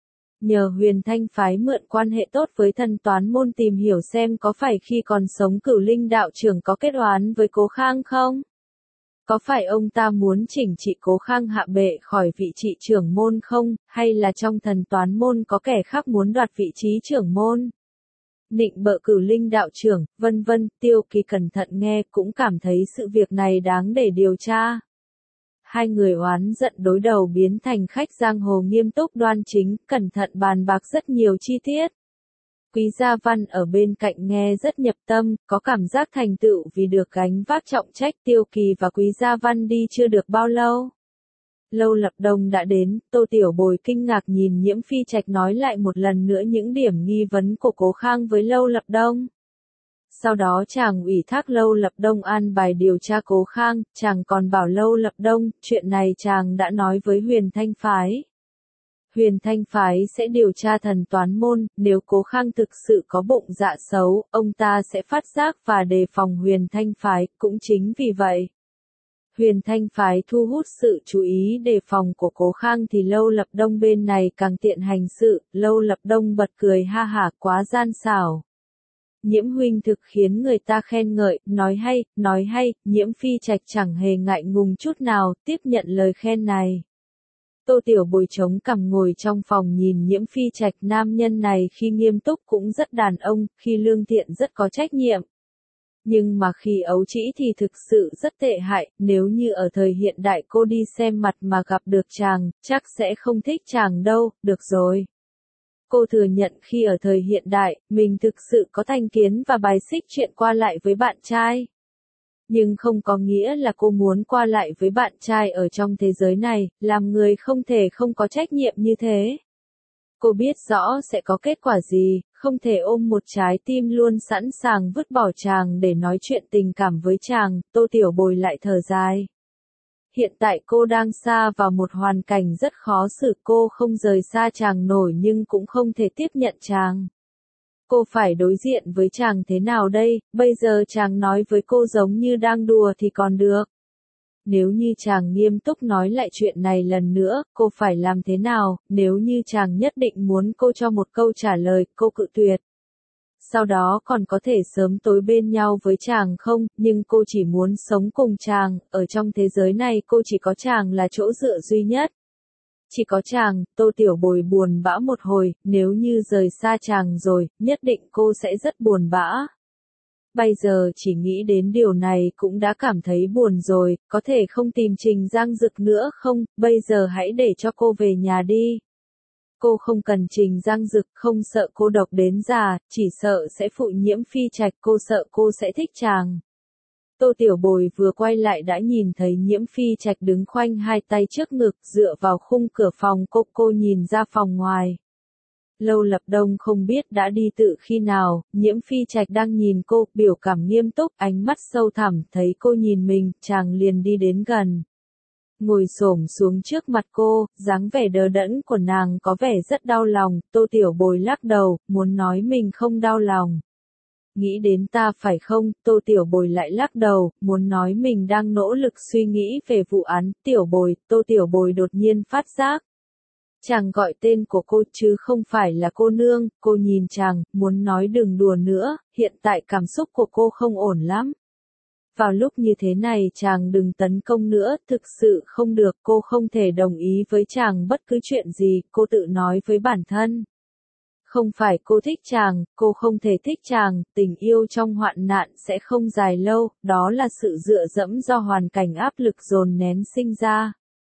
S1: Nhờ Huyền Thanh phái mượn quan hệ tốt với Thần Toán môn tìm hiểu xem có phải khi còn sống Cửu Linh đạo trưởng có kết oán với Cố Khang không? Có phải ông ta muốn chỉnh trị Cố Khang hạ bệ khỏi vị trí trưởng môn không, hay là trong Thần Toán môn có kẻ khác muốn đoạt vị trí trưởng môn? Nịnh bợ Cửu Linh đạo trưởng, vân vân, Tiêu Kỳ cẩn thận nghe cũng cảm thấy sự việc này đáng để điều tra. Hai người oán giận đối đầu biến thành khách giang hồ nghiêm túc đoan chính, cẩn thận bàn bạc rất nhiều chi tiết. Quý Gia Văn ở bên cạnh nghe rất nhập tâm, có cảm giác thành tựu vì được gánh vác trọng trách. Tiêu Kỳ và Quý Gia Văn đi chưa được bao lâu. Lâu Lập Đông đã đến, Tô Tiểu Bồi kinh ngạc nhìn Nhiễm Phi Trạch nói lại một lần nữa những điểm nghi vấn của Cố Khang với Lâu Lập Đông. Sau đó chàng ủy thác Lâu Lập Đông an bài điều tra Cố Khang, chàng còn bảo Lâu Lập Đông, chuyện này chàng đã nói với Huyền Thanh phái. Huyền Thanh phái sẽ điều tra Thần Toán môn, nếu Cố Khang thực sự có bụng dạ xấu, ông ta sẽ phát giác và đề phòng Huyền Thanh phái, cũng chính vì vậy. Huyền Thanh phái thu hút sự chú ý đề phòng của Cố Khang thì Lâu Lập Đông bên này càng tiện hành sự, Lâu Lập Đông bật cười ha hả quá gian xảo. Nhiễm huynh thực khiến người ta khen ngợi, nói hay, Nhiễm Phi Trạch chẳng hề ngại ngùng chút nào, tiếp nhận lời khen này. Tô Tiểu Bồi chống cằm ngồi trong phòng nhìn Nhiễm Phi Trạch, nam nhân này khi nghiêm túc cũng rất đàn ông, khi lương thiện rất có trách nhiệm. Nhưng mà khi ấu trĩ thì thực sự rất tệ hại, nếu như ở thời hiện đại cô đi xem mặt mà gặp được chàng, chắc sẽ không thích chàng đâu, được rồi. Cô thừa nhận khi ở thời hiện đại, mình thực sự có thành kiến và bài xích chuyện qua lại với bạn trai. Nhưng không có nghĩa là cô muốn qua lại với bạn trai ở trong thế giới này, làm người không thể không có trách nhiệm như thế. Cô biết rõ sẽ có kết quả gì, không thể ôm một trái tim luôn sẵn sàng vứt bỏ chàng để nói chuyện tình cảm với chàng, Tô Tiểu Bồi lại thở dài. Hiện tại cô đang xa vào một hoàn cảnh rất khó xử, cô không rời xa chàng nổi nhưng cũng không thể tiếp nhận chàng. Cô phải đối diện với chàng thế nào đây, bây giờ chàng nói với cô giống như đang đùa thì còn được. Nếu như chàng nghiêm túc nói lại chuyện này lần nữa, cô phải làm thế nào, nếu như chàng nhất định muốn cô cho một câu trả lời, cô cự tuyệt. Sau đó còn có thể sớm tối bên nhau với chàng không, nhưng cô chỉ muốn sống cùng chàng, ở trong thế giới này cô chỉ có chàng là chỗ dựa duy nhất. Chỉ có chàng, Tô Tiểu Bồi buồn bã một hồi, nếu như rời xa chàng rồi, nhất định cô sẽ rất buồn bã. Bây giờ chỉ nghĩ đến điều này cũng đã cảm thấy buồn rồi, có thể không tìm Trình Giang Dực nữa không, bây giờ hãy để cho cô về nhà đi. Cô không cần Trình Giang Dực, không sợ cô độc đến già, chỉ sợ sẽ phụ Nhiễm Phi Trạch, cô sợ cô sẽ thích chàng. Tô Tiểu Bồi vừa quay lại đã nhìn thấy Nhiễm Phi Trạch đứng khoanh hai tay trước ngực, dựa vào khung cửa phòng, cô nhìn ra phòng ngoài. Lâu Lập Đông không biết đã đi tự khi nào, Nhiễm Phi Trạch đang nhìn cô, biểu cảm nghiêm túc, ánh mắt sâu thẳm, thấy cô nhìn mình, chàng liền đi đến gần. Ngồi xổm xuống trước mặt cô, dáng vẻ đờ đẫn của nàng có vẻ rất đau lòng, Tô Tiểu Bồi lắc đầu, muốn nói mình không đau lòng. Nghĩ đến ta phải không, Tô Tiểu Bồi lại lắc đầu, muốn nói mình đang nỗ lực suy nghĩ về vụ án, Tiểu Bồi, Tô Tiểu Bồi đột nhiên phát giác. Chàng gọi tên của cô chứ không phải là cô nương, cô nhìn chàng, muốn nói đừng đùa nữa, hiện tại cảm xúc của cô không ổn lắm. Vào lúc như thế này chàng đừng tấn công nữa, thực sự không được, cô không thể đồng ý với chàng bất cứ chuyện gì, cô tự nói với bản thân. Không phải cô thích chàng, cô không thể thích chàng, tình yêu trong hoạn nạn sẽ không dài lâu, đó là sự dựa dẫm do hoàn cảnh áp lực dồn nén sinh ra.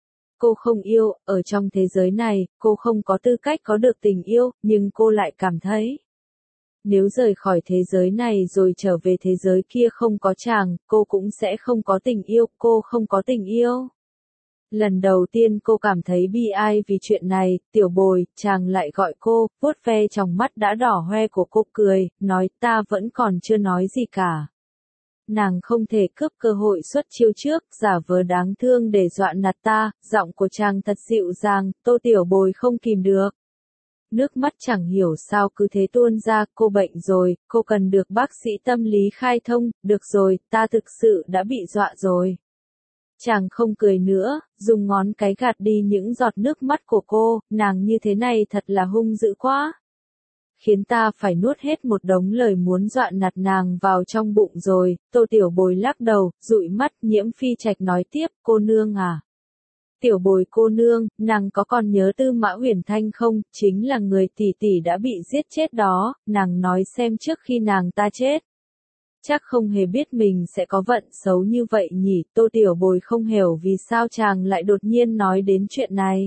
S1: Cô không yêu, ở trong thế giới này, cô không có tư cách có được tình yêu, nhưng cô lại cảm thấy. Nếu rời khỏi thế giới này rồi trở về thế giới kia không có chàng, cô cũng sẽ không có tình yêu, cô không có tình yêu. Lần đầu tiên cô cảm thấy bi ai vì chuyện này, Tiểu Bồi, chàng lại gọi cô, vuốt ve trong mắt đã đỏ hoe của cô cười, nói ta vẫn còn chưa nói gì cả. Nàng không thể cướp cơ hội xuất chiêu trước, giả vờ đáng thương để dọa nạt ta, giọng của chàng thật dịu dàng, Tô Tiểu Bồi không kìm được. Nước mắt chẳng hiểu sao cứ thế tuôn ra, cô bệnh rồi, cô cần được bác sĩ tâm lý khai thông, được rồi, ta thực sự đã bị dọa rồi. Chàng không cười nữa, dùng ngón cái gạt đi những giọt nước mắt của cô, nàng như thế này thật là hung dữ quá. Khiến ta phải nuốt hết một đống lời muốn dọa nạt nàng vào trong bụng rồi, Tô Tiểu Bồi lắc đầu, dụi mắt, Nhiễm Phi Trạch nói tiếp, cô nương à. Tiểu Bồi cô nương, nàng có còn nhớ Tư Mã Uyển Thanh không, chính là người tỷ tỷ đã bị giết chết đó, nàng nói xem trước khi nàng ta chết. Chắc không hề biết mình sẽ có vận xấu như vậy nhỉ, Tô Tiểu Bồi không hiểu vì sao chàng lại đột nhiên nói đến chuyện này.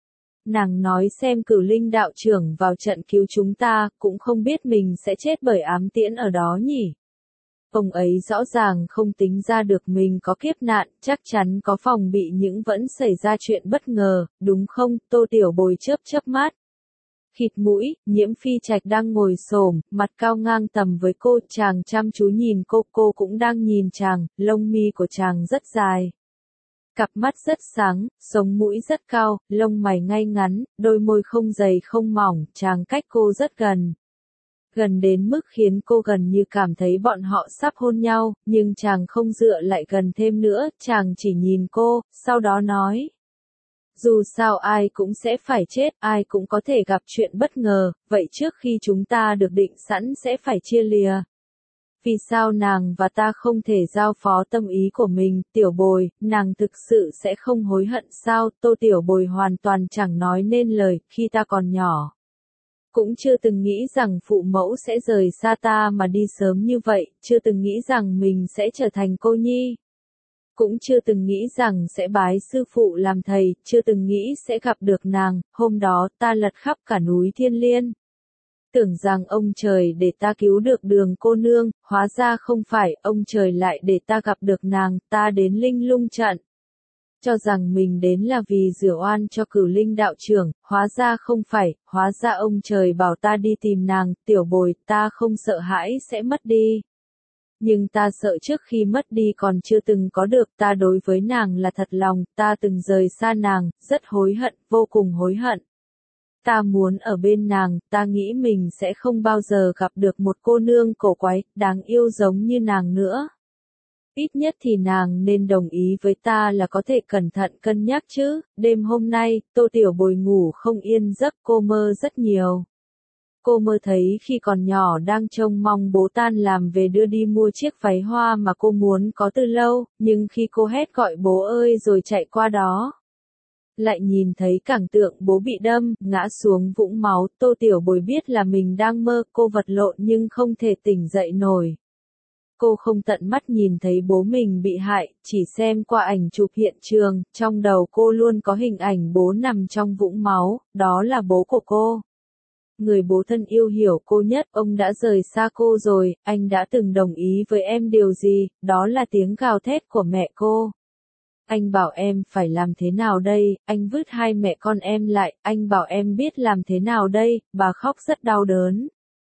S1: Nàng nói xem Cửu Linh đạo trưởng vào trận cứu chúng ta, cũng không biết mình sẽ chết bởi ám tiễn ở đó nhỉ. Ông ấy rõ ràng không tính ra được mình có kiếp nạn, chắc chắn có phòng bị nhưng vẫn xảy ra chuyện bất ngờ, đúng không? Tô Tiểu Bồi chớp chớp mắt. Khịt mũi, Nhiễm Phi Trạch đang ngồi xổm, mặt cao ngang tầm với cô, chàng chăm chú nhìn cô cũng đang nhìn chàng, lông mi của chàng rất dài. Cặp mắt rất sáng, sống mũi rất cao, lông mày ngay ngắn, đôi môi không dày không mỏng, chàng cách cô rất gần. Gần đến mức khiến cô gần như cảm thấy bọn họ sắp hôn nhau, nhưng chàng không dựa lại gần thêm nữa, chàng chỉ nhìn cô, sau đó nói. Dù sao ai cũng sẽ phải chết, ai cũng có thể gặp chuyện bất ngờ, vậy trước khi chúng ta được định sẵn sẽ phải chia lìa. Vì sao nàng và ta không thể giao phó tâm ý của mình, Tiểu Bồi, nàng thực sự sẽ không hối hận sao, Tô Tiểu Bồi hoàn toàn chẳng nói nên lời, khi ta còn nhỏ. Cũng chưa từng nghĩ rằng phụ mẫu sẽ rời xa ta mà đi sớm như vậy, chưa từng nghĩ rằng mình sẽ trở thành cô nhi. Cũng chưa từng nghĩ rằng sẽ bái sư phụ làm thầy, chưa từng nghĩ sẽ gặp được nàng, hôm đó ta lật khắp cả núi Thiên Liên. Tưởng rằng ông trời để ta cứu được Đường cô nương, hóa ra không phải, ông trời lại để ta gặp được nàng, ta đến Linh Lung trận. Cho rằng mình đến là vì rửa oan cho Cửu Linh đạo trưởng, hóa ra không phải, hóa ra ông trời bảo ta đi tìm nàng, Tiểu Bồi, ta không sợ hãi sẽ mất đi. Nhưng ta sợ trước khi mất đi còn chưa từng có được, ta đối với nàng là thật lòng, ta từng rời xa nàng, rất hối hận, vô cùng hối hận. Ta muốn ở bên nàng, ta nghĩ mình sẽ không bao giờ gặp được một cô nương cổ quái, đáng yêu giống như nàng nữa. Ít nhất thì nàng nên đồng ý với ta là có thể cẩn thận cân nhắc chứ. Đêm hôm nay, Tô Tiểu Bồi ngủ không yên giấc, cô mơ rất nhiều. Cô mơ thấy khi còn nhỏ đang trông mong bố tan làm về đưa đi mua chiếc váy hoa mà cô muốn có từ lâu, nhưng khi cô hét gọi bố ơi rồi chạy qua đó. Lại nhìn thấy cảnh tượng bố bị đâm, ngã xuống vũng máu, Tô Tiểu Bồi biết là mình đang mơ, cô vật lộn nhưng không thể tỉnh dậy nổi. Cô không tận mắt nhìn thấy bố mình bị hại, chỉ xem qua ảnh chụp hiện trường, trong đầu cô luôn có hình ảnh bố nằm trong vũng máu, đó là bố của cô. Người bố thân yêu hiểu cô nhất, ông đã rời xa cô rồi, anh đã từng đồng ý với em điều gì, đó là tiếng gào thét của mẹ cô. Anh bảo em phải làm thế nào đây, anh vứt hai mẹ con em lại, anh bảo em biết làm thế nào đây, bà khóc rất đau đớn.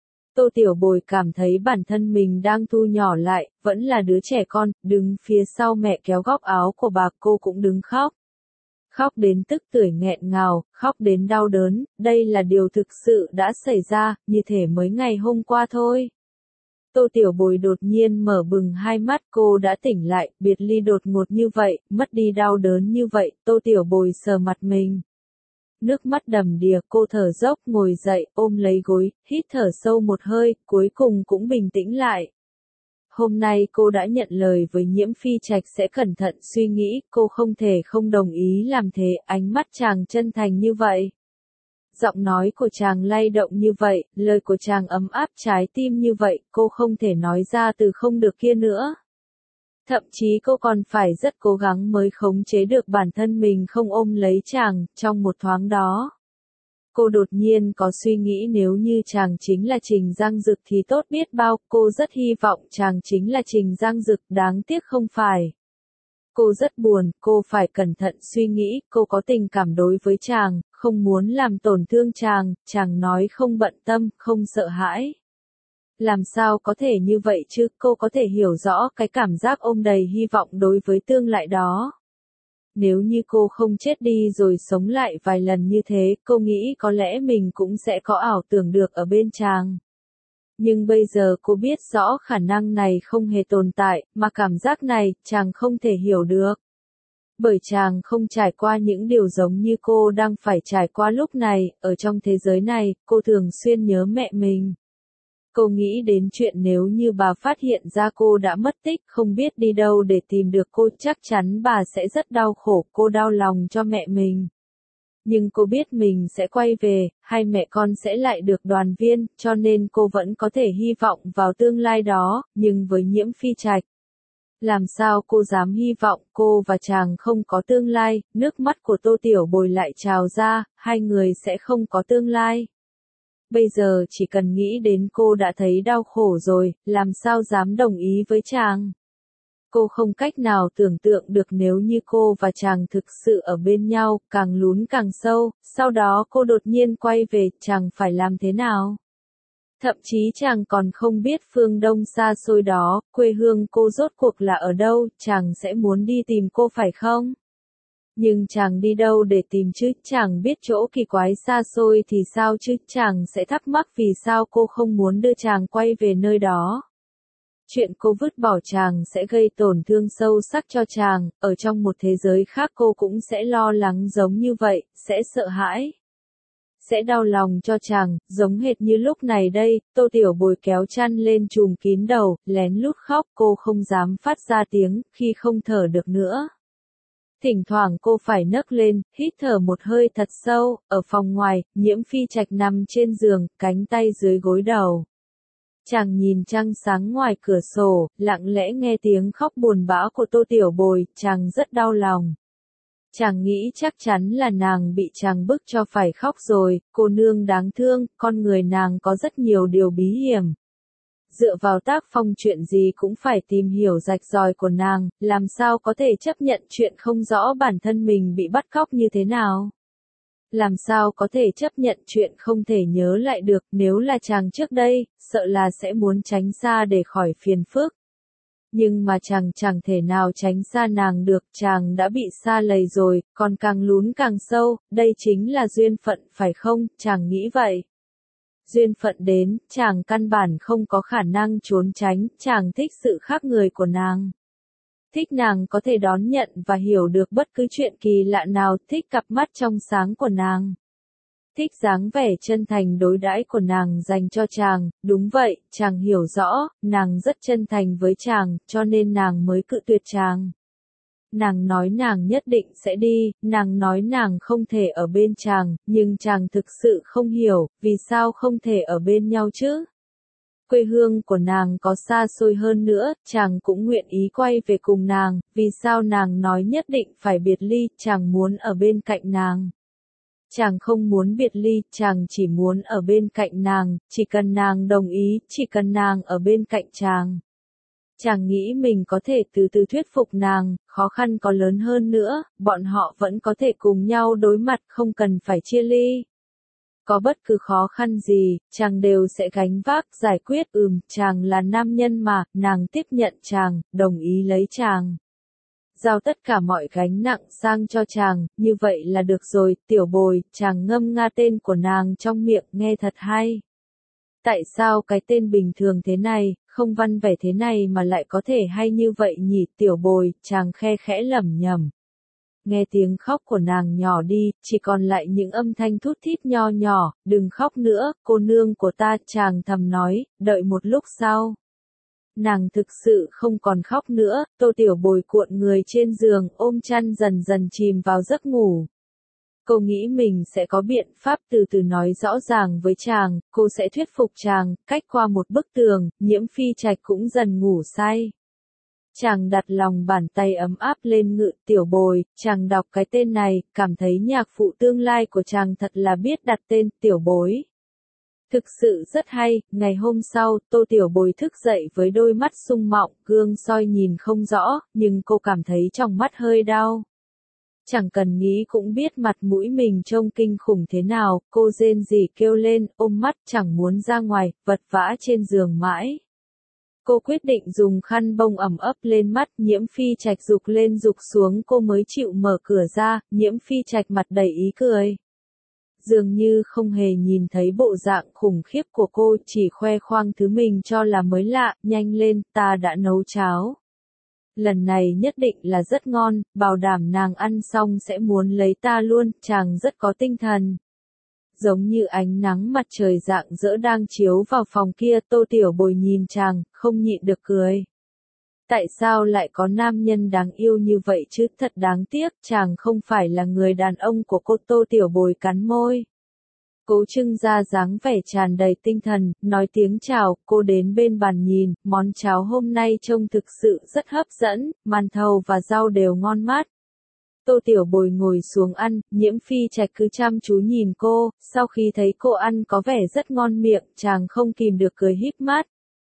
S1: Tô Tiểu Bồi cảm thấy bản thân mình đang thu nhỏ lại, vẫn là đứa trẻ con, đứng phía sau mẹ kéo góc áo của bà, cô cũng đứng khóc. Khóc đến tức tưởi nghẹn ngào, khóc đến đau đớn, đây là điều thực sự đã xảy ra, như thể mới ngày hôm qua thôi. Tô Tiểu Bồi đột nhiên mở bừng hai mắt, cô đã tỉnh lại, biệt ly đột ngột như vậy, mất đi đau đớn như vậy, Tô Tiểu Bồi sờ mặt mình. Nước mắt đầm đìa, cô thở dốc ngồi dậy, ôm lấy gối, hít thở sâu một hơi, cuối cùng cũng bình tĩnh lại. Hôm nay cô đã nhận lời với Nhiễm Phi Trạch sẽ cẩn thận suy nghĩ, cô không thể không đồng ý làm thế, ánh mắt chàng chân thành như vậy. Giọng nói của chàng lay động như vậy, lời của chàng ấm áp trái tim như vậy, cô không thể nói ra từ không được kia nữa. Thậm chí cô còn phải rất cố gắng mới khống chế được bản thân mình không ôm lấy chàng, trong một thoáng đó. Cô đột nhiên có suy nghĩ nếu như chàng chính là Trình Giang Dực thì tốt biết bao, cô rất hy vọng chàng chính là Trình Giang Dực, đáng tiếc không phải. Cô rất buồn, cô phải cẩn thận suy nghĩ, cô có tình cảm đối với chàng, không muốn làm tổn thương chàng nói không bận tâm, không sợ hãi. Làm sao có thể như vậy chứ, cô có thể hiểu rõ cái cảm giác ôm đầy hy vọng đối với tương lai đó. Nếu như cô không chết đi rồi sống lại vài lần như thế, cô nghĩ có lẽ mình cũng sẽ có ảo tưởng được ở bên chàng. Nhưng bây giờ cô biết rõ khả năng này không hề tồn tại, mà cảm giác này, chàng không thể hiểu được. Bởi chàng không trải qua những điều giống như cô đang phải trải qua lúc này, ở trong thế giới này, cô thường xuyên nhớ mẹ mình. Cô nghĩ đến chuyện nếu như bà phát hiện ra cô đã mất tích, không biết đi đâu để tìm được cô, chắc chắn bà sẽ rất đau khổ, cô đau lòng cho mẹ mình. Nhưng cô biết mình sẽ quay về, hai mẹ con sẽ lại được đoàn viên, cho nên cô vẫn có thể hy vọng vào tương lai đó, nhưng với Nhiễm Phi Trạch. Làm sao cô dám hy vọng cô và chàng không có tương lai, nước mắt của Tô Tiểu Bồi lại trào ra, hai người sẽ không có tương lai. Bây giờ chỉ cần nghĩ đến cô đã thấy đau khổ rồi, làm sao dám đồng ý với chàng. Cô không cách nào tưởng tượng được nếu như cô và chàng thực sự ở bên nhau, càng lún càng sâu, sau đó cô đột nhiên quay về, chàng phải làm thế nào? Thậm chí chàng còn không biết phương Đông xa xôi đó, quê hương cô rốt cuộc là ở đâu, chàng sẽ muốn đi tìm cô phải không? Nhưng chàng đi đâu để tìm chứ, chàng biết chỗ kỳ quái xa xôi thì sao chứ, chàng sẽ thắc mắc vì sao cô không muốn đưa chàng quay về nơi đó. Chuyện cô vứt bỏ chàng sẽ gây tổn thương sâu sắc cho chàng, ở trong một thế giới khác cô cũng sẽ lo lắng giống như vậy, sẽ sợ hãi. Sẽ đau lòng cho chàng, giống hệt như lúc này đây, Tô Tiểu Bồi kéo chăn lên trùm kín đầu, lén lút khóc, cô không dám phát ra tiếng, khi không thở được nữa. Thỉnh thoảng cô phải nấc lên, hít thở một hơi thật sâu, ở phòng ngoài, Nhiễm Phi Trạch nằm trên giường, cánh tay dưới gối đầu. Chàng nhìn trăng sáng ngoài cửa sổ, lặng lẽ nghe tiếng khóc buồn bã của Tô Tiểu Bồi, chàng rất đau lòng. Chàng nghĩ chắc chắn là nàng bị chàng bức cho phải khóc rồi, cô nương đáng thương, con người nàng có rất nhiều điều bí hiểm. Dựa vào tác phong chuyện gì cũng phải tìm hiểu rạch ròi của nàng, làm sao có thể chấp nhận chuyện không rõ bản thân mình bị bắt cóc như thế nào. Làm sao có thể chấp nhận chuyện không thể nhớ lại được, nếu là chàng trước đây, sợ là sẽ muốn tránh xa để khỏi phiền phức. Nhưng mà chàng chẳng thể nào tránh xa nàng được, chàng đã bị xa lầy rồi, còn càng lún càng sâu, đây chính là duyên phận phải không, chàng nghĩ vậy. Duyên phận đến, chàng căn bản không có khả năng trốn tránh, chàng thích sự khác người của nàng. Thích nàng có thể đón nhận và hiểu được bất cứ chuyện kỳ lạ nào, thích cặp mắt trong sáng của nàng. Thích dáng vẻ chân thành đối đãi của nàng dành cho chàng, đúng vậy, chàng hiểu rõ, nàng rất chân thành với chàng, cho nên nàng mới cự tuyệt chàng. Nàng nói nàng nhất định sẽ đi, nàng nói nàng không thể ở bên chàng, nhưng chàng thực sự không hiểu, vì sao không thể ở bên nhau chứ? Quê hương của nàng có xa xôi hơn nữa, chàng cũng nguyện ý quay về cùng nàng, vì sao nàng nói nhất định phải biệt ly, chàng muốn ở bên cạnh nàng. Chàng không muốn biệt ly, chàng chỉ muốn ở bên cạnh nàng, chỉ cần nàng đồng ý, chỉ cần nàng ở bên cạnh chàng. Chàng nghĩ mình có thể từ từ thuyết phục nàng, khó khăn có lớn hơn nữa, bọn họ vẫn có thể cùng nhau đối mặt không cần phải chia ly. Có bất cứ khó khăn gì, chàng đều sẽ gánh vác, giải quyết. Chàng là nam nhân mà, nàng tiếp nhận chàng, đồng ý lấy chàng. Giao tất cả mọi gánh nặng sang cho chàng, như vậy là được rồi. Tiểu Bồi, chàng ngâm nga tên của nàng trong miệng, nghe thật hay. Tại sao cái tên bình thường thế này, không văn vẻ thế này mà lại có thể hay như vậy nhỉ? Tiểu Bồi, chàng khe khẽ lẩm nhẩm. Nghe tiếng khóc của nàng nhỏ đi, chỉ còn lại những âm thanh thút thít nho nhỏ. Đừng khóc nữa, cô nương của ta, chàng thầm nói, đợi một lúc sau. Nàng thực sự không còn khóc nữa, Tô Tiểu Bồi cuộn người trên giường, ôm chăn dần dần chìm vào giấc ngủ. Cô nghĩ mình sẽ có biện pháp từ từ nói rõ ràng với chàng, cô sẽ thuyết phục chàng. Cách qua một bức tường, Nhiễm Phi Trạch cũng dần ngủ say. Chàng đặt lòng bàn tay ấm áp lên ngự. Tiểu Bồi, chàng đọc cái tên này, cảm thấy nhạc phụ tương lai của chàng thật là biết đặt tên. Tiểu Bối. Thực sự rất hay. Ngày hôm sau, Tô Tiểu Bồi thức dậy với đôi mắt sung mọng, gương soi nhìn không rõ, nhưng cô cảm thấy trong mắt hơi đau. Chẳng cần nghĩ cũng biết mặt mũi mình trông kinh khủng thế nào, cô rên rỉ kêu lên, ôm mắt chẳng muốn ra ngoài, vật vã trên giường mãi. Cô quyết định dùng khăn bông ẩm ấp lên mắt. Nhiễm Phi Trạch giục lên giục xuống, cô mới chịu mở cửa ra. Nhiễm Phi Trạch mặt đầy ý cười. Dường như không hề nhìn thấy bộ dạng khủng khiếp của cô, chỉ khoe khoang thứ mình cho là mới lạ. Nhanh lên, ta đã nấu cháo. Lần này nhất định là rất ngon, bảo đảm nàng ăn xong sẽ muốn lấy ta luôn. Chàng rất có tinh thần. Giống như ánh nắng mặt trời rạng rỡ đang chiếu vào phòng kia. Tô Tiểu Bồi nhìn chàng, không nhịn được cười. Tại sao lại có nam nhân đáng yêu như vậy chứ? Thật đáng tiếc, chàng không phải là người đàn ông của cô. Tô Tiểu Bồi cắn môi. Cố trưng ra dáng vẻ tràn đầy tinh thần, nói tiếng chào. Cô đến bên bàn nhìn, món cháo hôm nay trông thực sự rất hấp dẫn, màn thầu và rau đều ngon mát. Tô Tiểu Bồi ngồi xuống ăn, Nhiễm Phi Trạch cứ chăm chú nhìn cô. Sau khi thấy cô ăn có vẻ rất ngon miệng, chàng không kìm được cười híp mắt.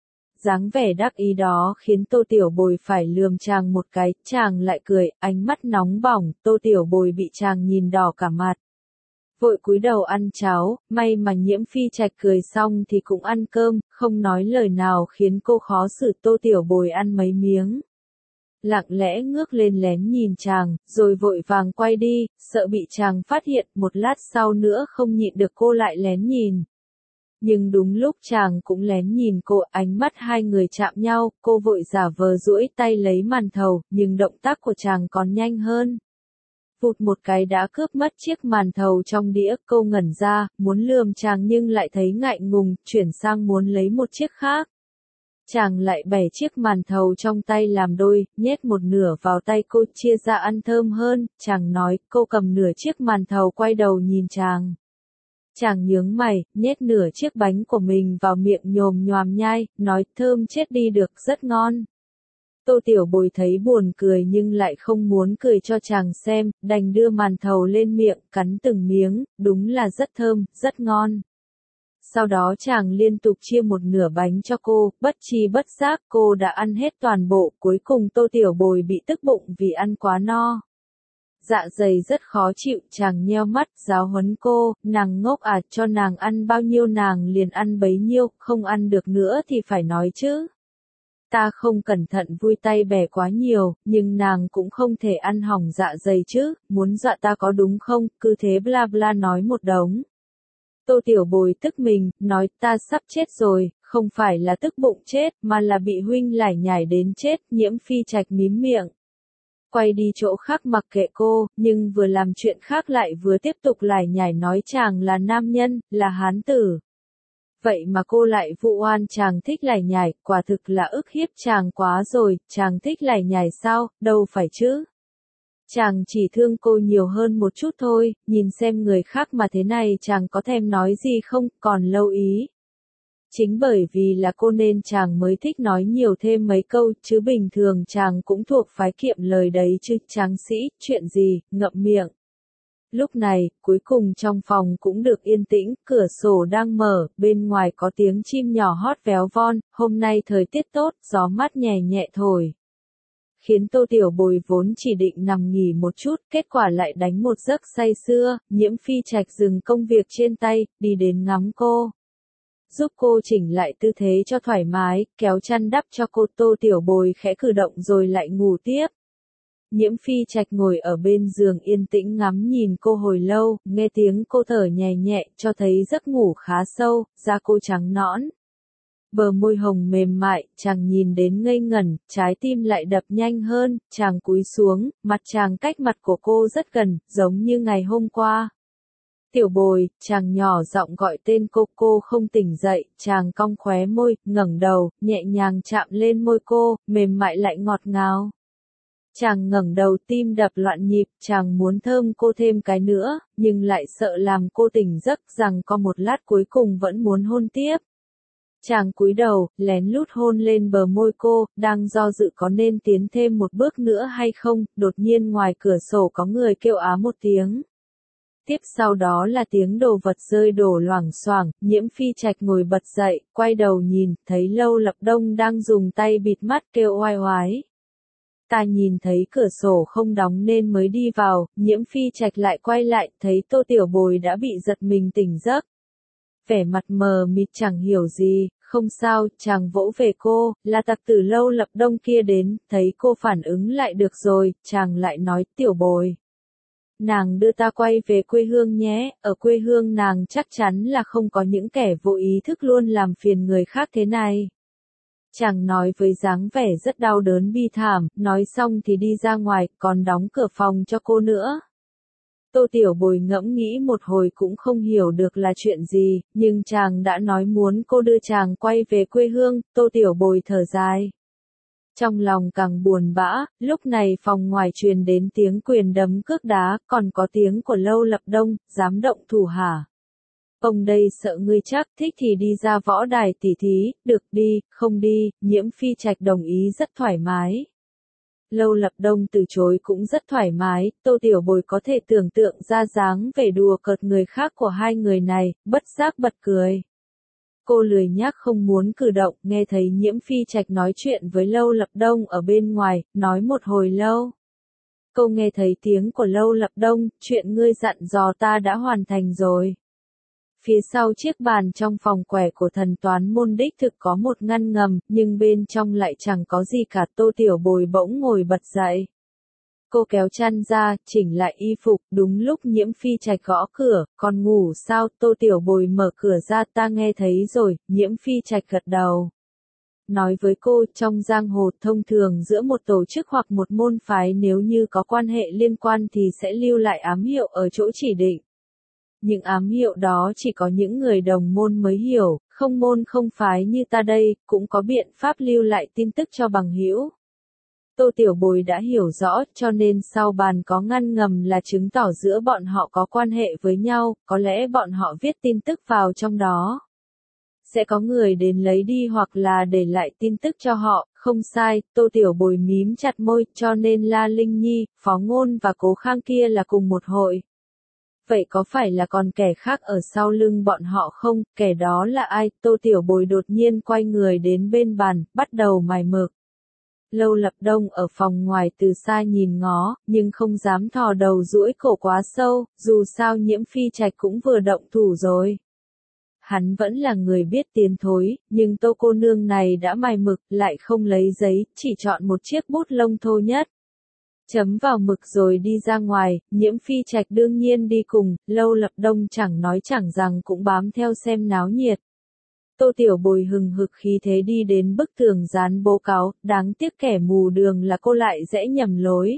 S1: Dáng vẻ đắc ý đó khiến Tô Tiểu Bồi phải lườm chàng một cái, chàng lại cười, ánh mắt nóng bỏng. Tô Tiểu Bồi bị chàng nhìn đỏ cả mặt. Vội cúi đầu ăn cháo, may mà Nhiễm Phi Trạch cười xong thì cũng ăn cơm, không nói lời nào khiến cô khó xử. Tô Tiểu Bồi ăn mấy miếng. Lặng lẽ ngước lên lén nhìn chàng, rồi vội vàng quay đi, sợ bị chàng phát hiện. Một lát sau nữa không nhịn được cô lại lén nhìn. Nhưng đúng lúc chàng cũng lén nhìn cô, ánh mắt hai người chạm nhau, cô vội giả vờ duỗi tay lấy màn thầu, nhưng động tác của chàng còn nhanh hơn. Vụt một cái đã cướp mất chiếc màn thầu trong đĩa. Cô ngẩn ra, muốn lườm chàng nhưng lại thấy ngại ngùng, chuyển sang muốn lấy một chiếc khác. Chàng lại bẻ chiếc màn thầu trong tay làm đôi, nhét một nửa vào tay cô, chia ra ăn thơm hơn. Chàng nói. Cô cầm nửa chiếc màn thầu quay đầu nhìn chàng. Chàng nhướng mày, nhét nửa chiếc bánh của mình vào miệng nhồm nhoàm nhai, nói thơm chết đi được, rất ngon. Tô Tiểu Bồi thấy buồn cười nhưng lại không muốn cười cho chàng xem, đành đưa màn thầu lên miệng, cắn từng miếng, đúng là rất thơm, rất ngon. Sau đó chàng liên tục chia một nửa bánh cho cô, bất tri bất giác cô đã ăn hết toàn bộ. Cuối cùng Tô Tiểu Bồi bị tức bụng vì ăn quá no. Dạ dày rất khó chịu, chàng nheo mắt, giáo huấn cô, nàng ngốc à, cho nàng ăn bao nhiêu nàng liền ăn bấy nhiêu, không ăn được nữa thì phải nói chứ. Ta không cẩn thận vui tay bẻ quá nhiều, nhưng nàng cũng không thể ăn hỏng dạ dày chứ, muốn dọa ta có đúng không, cứ thế bla bla nói một đống. Tô Tiểu Bồi tức mình, nói ta sắp chết rồi, không phải là tức bụng chết, mà là bị huynh lải nhải đến chết. Nhiễm Phi Trạch mím miệng. Quay đi chỗ khác mặc kệ cô, nhưng vừa làm chuyện khác lại vừa tiếp tục lải nhải nói chàng là nam nhân, là hán tử. Vậy mà cô lại vụ oan chàng thích lải nhải, quả thực là ức hiếp chàng quá rồi. Chàng thích lải nhải sao, đâu phải chứ. Chàng chỉ thương cô nhiều hơn một chút thôi, nhìn xem người khác mà thế này chàng có thèm nói gì không, còn lâu ý. Chính bởi vì là cô nên chàng mới thích nói nhiều thêm mấy câu, chứ bình thường chàng cũng thuộc phái kiệm lời đấy chứ. Tráng sĩ, chuyện gì, ngậm miệng. Lúc này, cuối cùng trong phòng cũng được yên tĩnh, cửa sổ đang mở, bên ngoài có tiếng chim nhỏ hót véo von, hôm nay thời tiết tốt, gió mát nhẹ nhẹ thổi. Khiến Tô Tiểu Bồi vốn chỉ định nằm nghỉ một chút, kết quả lại đánh một giấc say sưa, Nhiễm Phi Trạch dừng công việc trên tay, đi đến ngắm cô. Giúp cô chỉnh lại tư thế cho thoải mái, kéo chăn đắp cho cô. Tô Tiểu Bồi khẽ cử động rồi lại ngủ tiếp. Nhiễm Phi Trạch ngồi ở bên giường yên tĩnh ngắm nhìn cô hồi lâu, nghe tiếng cô thở nhẹ nhẹ, cho thấy giấc ngủ khá sâu, da cô trắng nõn. Bờ môi hồng mềm mại, chàng nhìn đến ngây ngẩn, trái tim lại đập nhanh hơn, chàng cúi xuống, mặt chàng cách mặt của cô rất gần, giống như ngày hôm qua. Tiểu Bồi, chàng nhỏ giọng gọi tên cô không tỉnh dậy, chàng cong khóe môi, ngẩng đầu, nhẹ nhàng chạm lên môi cô, mềm mại lại ngọt ngào. Chàng ngẩng đầu tim đập loạn nhịp, chàng muốn thơm cô thêm cái nữa, nhưng lại sợ làm cô tỉnh giấc rằng có một lát cuối cùng vẫn muốn hôn tiếp. Chàng cúi đầu, lén lút hôn lên bờ môi cô, đang do dự có nên tiến thêm một bước nữa hay không, đột nhiên ngoài cửa sổ có người kêu á một tiếng. Tiếp sau đó là tiếng đồ vật rơi đổ loảng xoảng, Nhiễm Phi Trạch ngồi bật dậy, quay đầu nhìn, thấy Lâu Lập Đông đang dùng tay bịt mắt kêu oai oái. Ta nhìn thấy cửa sổ không đóng nên mới đi vào, Nhiễm Phi Trạch lại quay lại, thấy Tô Tiểu Bồi đã bị giật mình tỉnh giấc. Vẻ mặt mờ mịt chẳng hiểu gì, không sao, chàng vỗ về cô, là tặc tử Lâu Lập Đông kia đến, thấy cô phản ứng lại được rồi, chàng lại nói, Tiểu Bồi. Nàng đưa ta quay về quê hương nhé, ở quê hương nàng chắc chắn là không có những kẻ vô ý thức luôn làm phiền người khác thế này. Chàng nói với dáng vẻ rất đau đớn bi thảm, nói xong thì đi ra ngoài, còn đóng cửa phòng cho cô nữa. Tô Tiểu Bồi ngẫm nghĩ một hồi cũng không hiểu được là chuyện gì, nhưng chàng đã nói muốn cô đưa chàng quay về quê hương, Tô Tiểu Bồi thở dài. Trong lòng càng buồn bã, lúc này phòng ngoài truyền đến tiếng quyền đấm cước đá, còn có tiếng của Lâu Lập Đông, dám động thủ hả? Ông đây sợ ngươi chắc, thích thì đi ra võ đài tỉ thí, được đi, không đi, Nhiễm Phi Trạch đồng ý rất thoải mái. Lâu Lập Đông từ chối cũng rất thoải mái, Tô Tiểu Bồi có thể tưởng tượng ra dáng vẻ đùa cợt người khác của hai người này, bất giác bật cười. Cô lười nhác không muốn cử động, nghe thấy Nhiễm Phi Trạch nói chuyện với Lâu Lập Đông ở bên ngoài, nói một hồi lâu. Cô nghe thấy tiếng của Lâu Lập Đông, chuyện ngươi dặn dò ta đã hoàn thành rồi. Phía sau chiếc bàn trong phòng quẻ của thần toán môn đích thực có một ngăn ngầm, nhưng bên trong lại chẳng có gì cả. Tô Tiểu Bồi bỗng ngồi bật dậy. Cô kéo chăn ra, chỉnh lại y phục, đúng lúc Nhiễm Phi Trạch gõ cửa, còn ngủ sao? Tô Tiểu Bồi mở cửa ra, ta nghe thấy rồi, Nhiễm Phi Trạch gật đầu. Nói với cô, trong giang hồ thông thường giữa một tổ chức hoặc một môn phái nếu như có quan hệ liên quan thì sẽ lưu lại ám hiệu ở chỗ chỉ định. Những ám hiệu đó chỉ có những người đồng môn mới hiểu, không môn không phái như ta đây, cũng có biện pháp lưu lại tin tức cho bằng hữu. Tô Tiểu Bồi đã hiểu rõ, cho nên sau bàn có ngăn ngầm là chứng tỏ giữa bọn họ có quan hệ với nhau, có lẽ bọn họ viết tin tức vào trong đó. Sẽ có người đến lấy đi hoặc là để lại tin tức cho họ, không sai, Tô Tiểu Bồi mím chặt môi, cho nên La Linh Nhi, Phó Ngôn và Cố Khang kia là cùng một hội. Vậy có phải là còn kẻ khác ở sau lưng bọn họ không, kẻ đó là ai? Tô Tiểu Bồi đột nhiên quay người đến bên bàn, bắt đầu mài mực. Lâu Lập Đông ở phòng ngoài từ xa nhìn ngó, nhưng không dám thò đầu duỗi cổ quá sâu, dù sao Nhiễm Phi Trạch cũng vừa động thủ rồi. Hắn vẫn là người biết tiến thối, nhưng Tô cô nương này đã mài mực, lại không lấy giấy, chỉ chọn một chiếc bút lông thô nhất. Chấm vào mực rồi đi ra ngoài, Nhiễm Phi Trạch đương nhiên đi cùng, Lâu Lập Đông chẳng nói chẳng rằng cũng bám theo xem náo nhiệt. Tô Tiểu Bồi hừng hực khí thế đi đến bức tường dán bố cáo, đáng tiếc kẻ mù đường là cô lại dễ nhầm lối.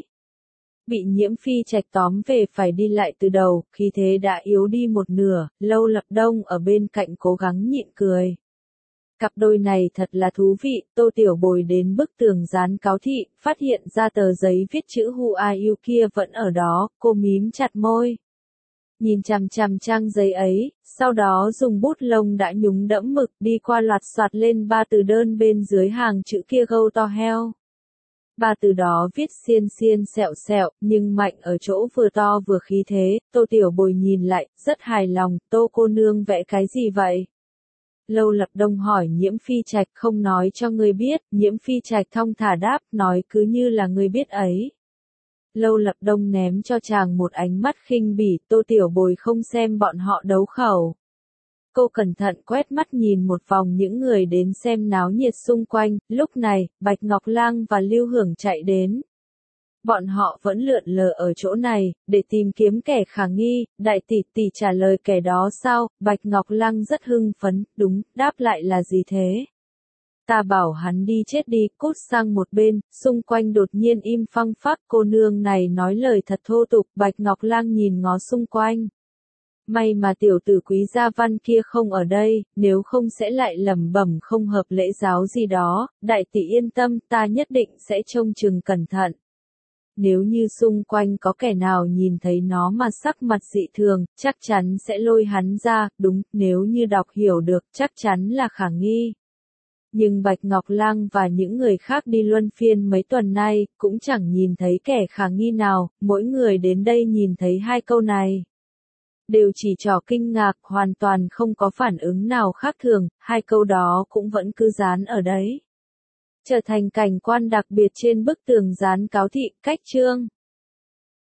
S1: Bị Nhiễm Phi Trạch tóm về phải đi lại từ đầu, khí thế đã yếu đi một nửa, Lâu Lập Đông ở bên cạnh cố gắng nhịn cười. Cặp đôi này thật là thú vị, Tô Tiểu Bồi đến bức tường dán cáo thị, phát hiện ra tờ giấy viết chữ Who are you kia vẫn ở đó, cô mím chặt môi. Nhìn chằm chằm trang giấy ấy, sau đó dùng bút lông đã nhúng đẫm mực đi qua loạt soạt lên 3 từ đơn bên dưới hàng chữ kia go to hell. Ba từ đó viết xiên xiên sẹo sẹo, nhưng mạnh ở chỗ vừa to vừa khí thế, Tô Tiểu Bồi nhìn lại, rất hài lòng, Tô cô nương vẽ cái gì vậy? Lâu Lập Đông hỏi Nhiễm Phi Trạch, không nói cho ngươi biết, Nhiễm Phi Trạch thong thả đáp, nói cứ như là ngươi biết ấy. Lâu Lập Đông ném cho chàng một ánh mắt khinh bỉ, Tô Tiểu Bồi không xem bọn họ đấu khẩu. Cô cẩn thận quét mắt nhìn một vòng những người đến xem náo nhiệt xung quanh, lúc này, Bạch Ngọc Lang và Lưu Hưởng chạy đến. Bọn họ vẫn lượn lờ ở chỗ này, để tìm kiếm kẻ khả nghi, đại tỷ tỷ trả lời kẻ đó sao, Bạch Ngọc Lang rất hưng phấn, đúng, đáp lại là gì thế? Ta bảo hắn đi chết đi, cút sang một bên, xung quanh đột nhiên im phăng phắc, cô nương này nói lời thật thô tục, Bạch Ngọc Lang nhìn ngó xung quanh. May mà tiểu tử Quý Gia Văn kia không ở đây, nếu không sẽ lại lẩm bẩm không hợp lễ giáo gì đó, đại tỷ yên tâm, ta nhất định sẽ trông chừng cẩn thận. Nếu như xung quanh có kẻ nào nhìn thấy nó mà sắc mặt dị thường, chắc chắn sẽ lôi hắn ra, đúng, nếu như đọc hiểu được, chắc chắn là khả nghi. Nhưng Bạch Ngọc Lang và những người khác đi luân phiên mấy tuần nay, cũng chẳng nhìn thấy kẻ khả nghi nào, mỗi người đến đây nhìn thấy hai câu này. Đều chỉ trỏ kinh ngạc, hoàn toàn không có phản ứng nào khác thường, hai câu đó cũng vẫn cứ dán ở đấy. Trở thành cảnh quan đặc biệt trên bức tường dán cáo thị, cách chương.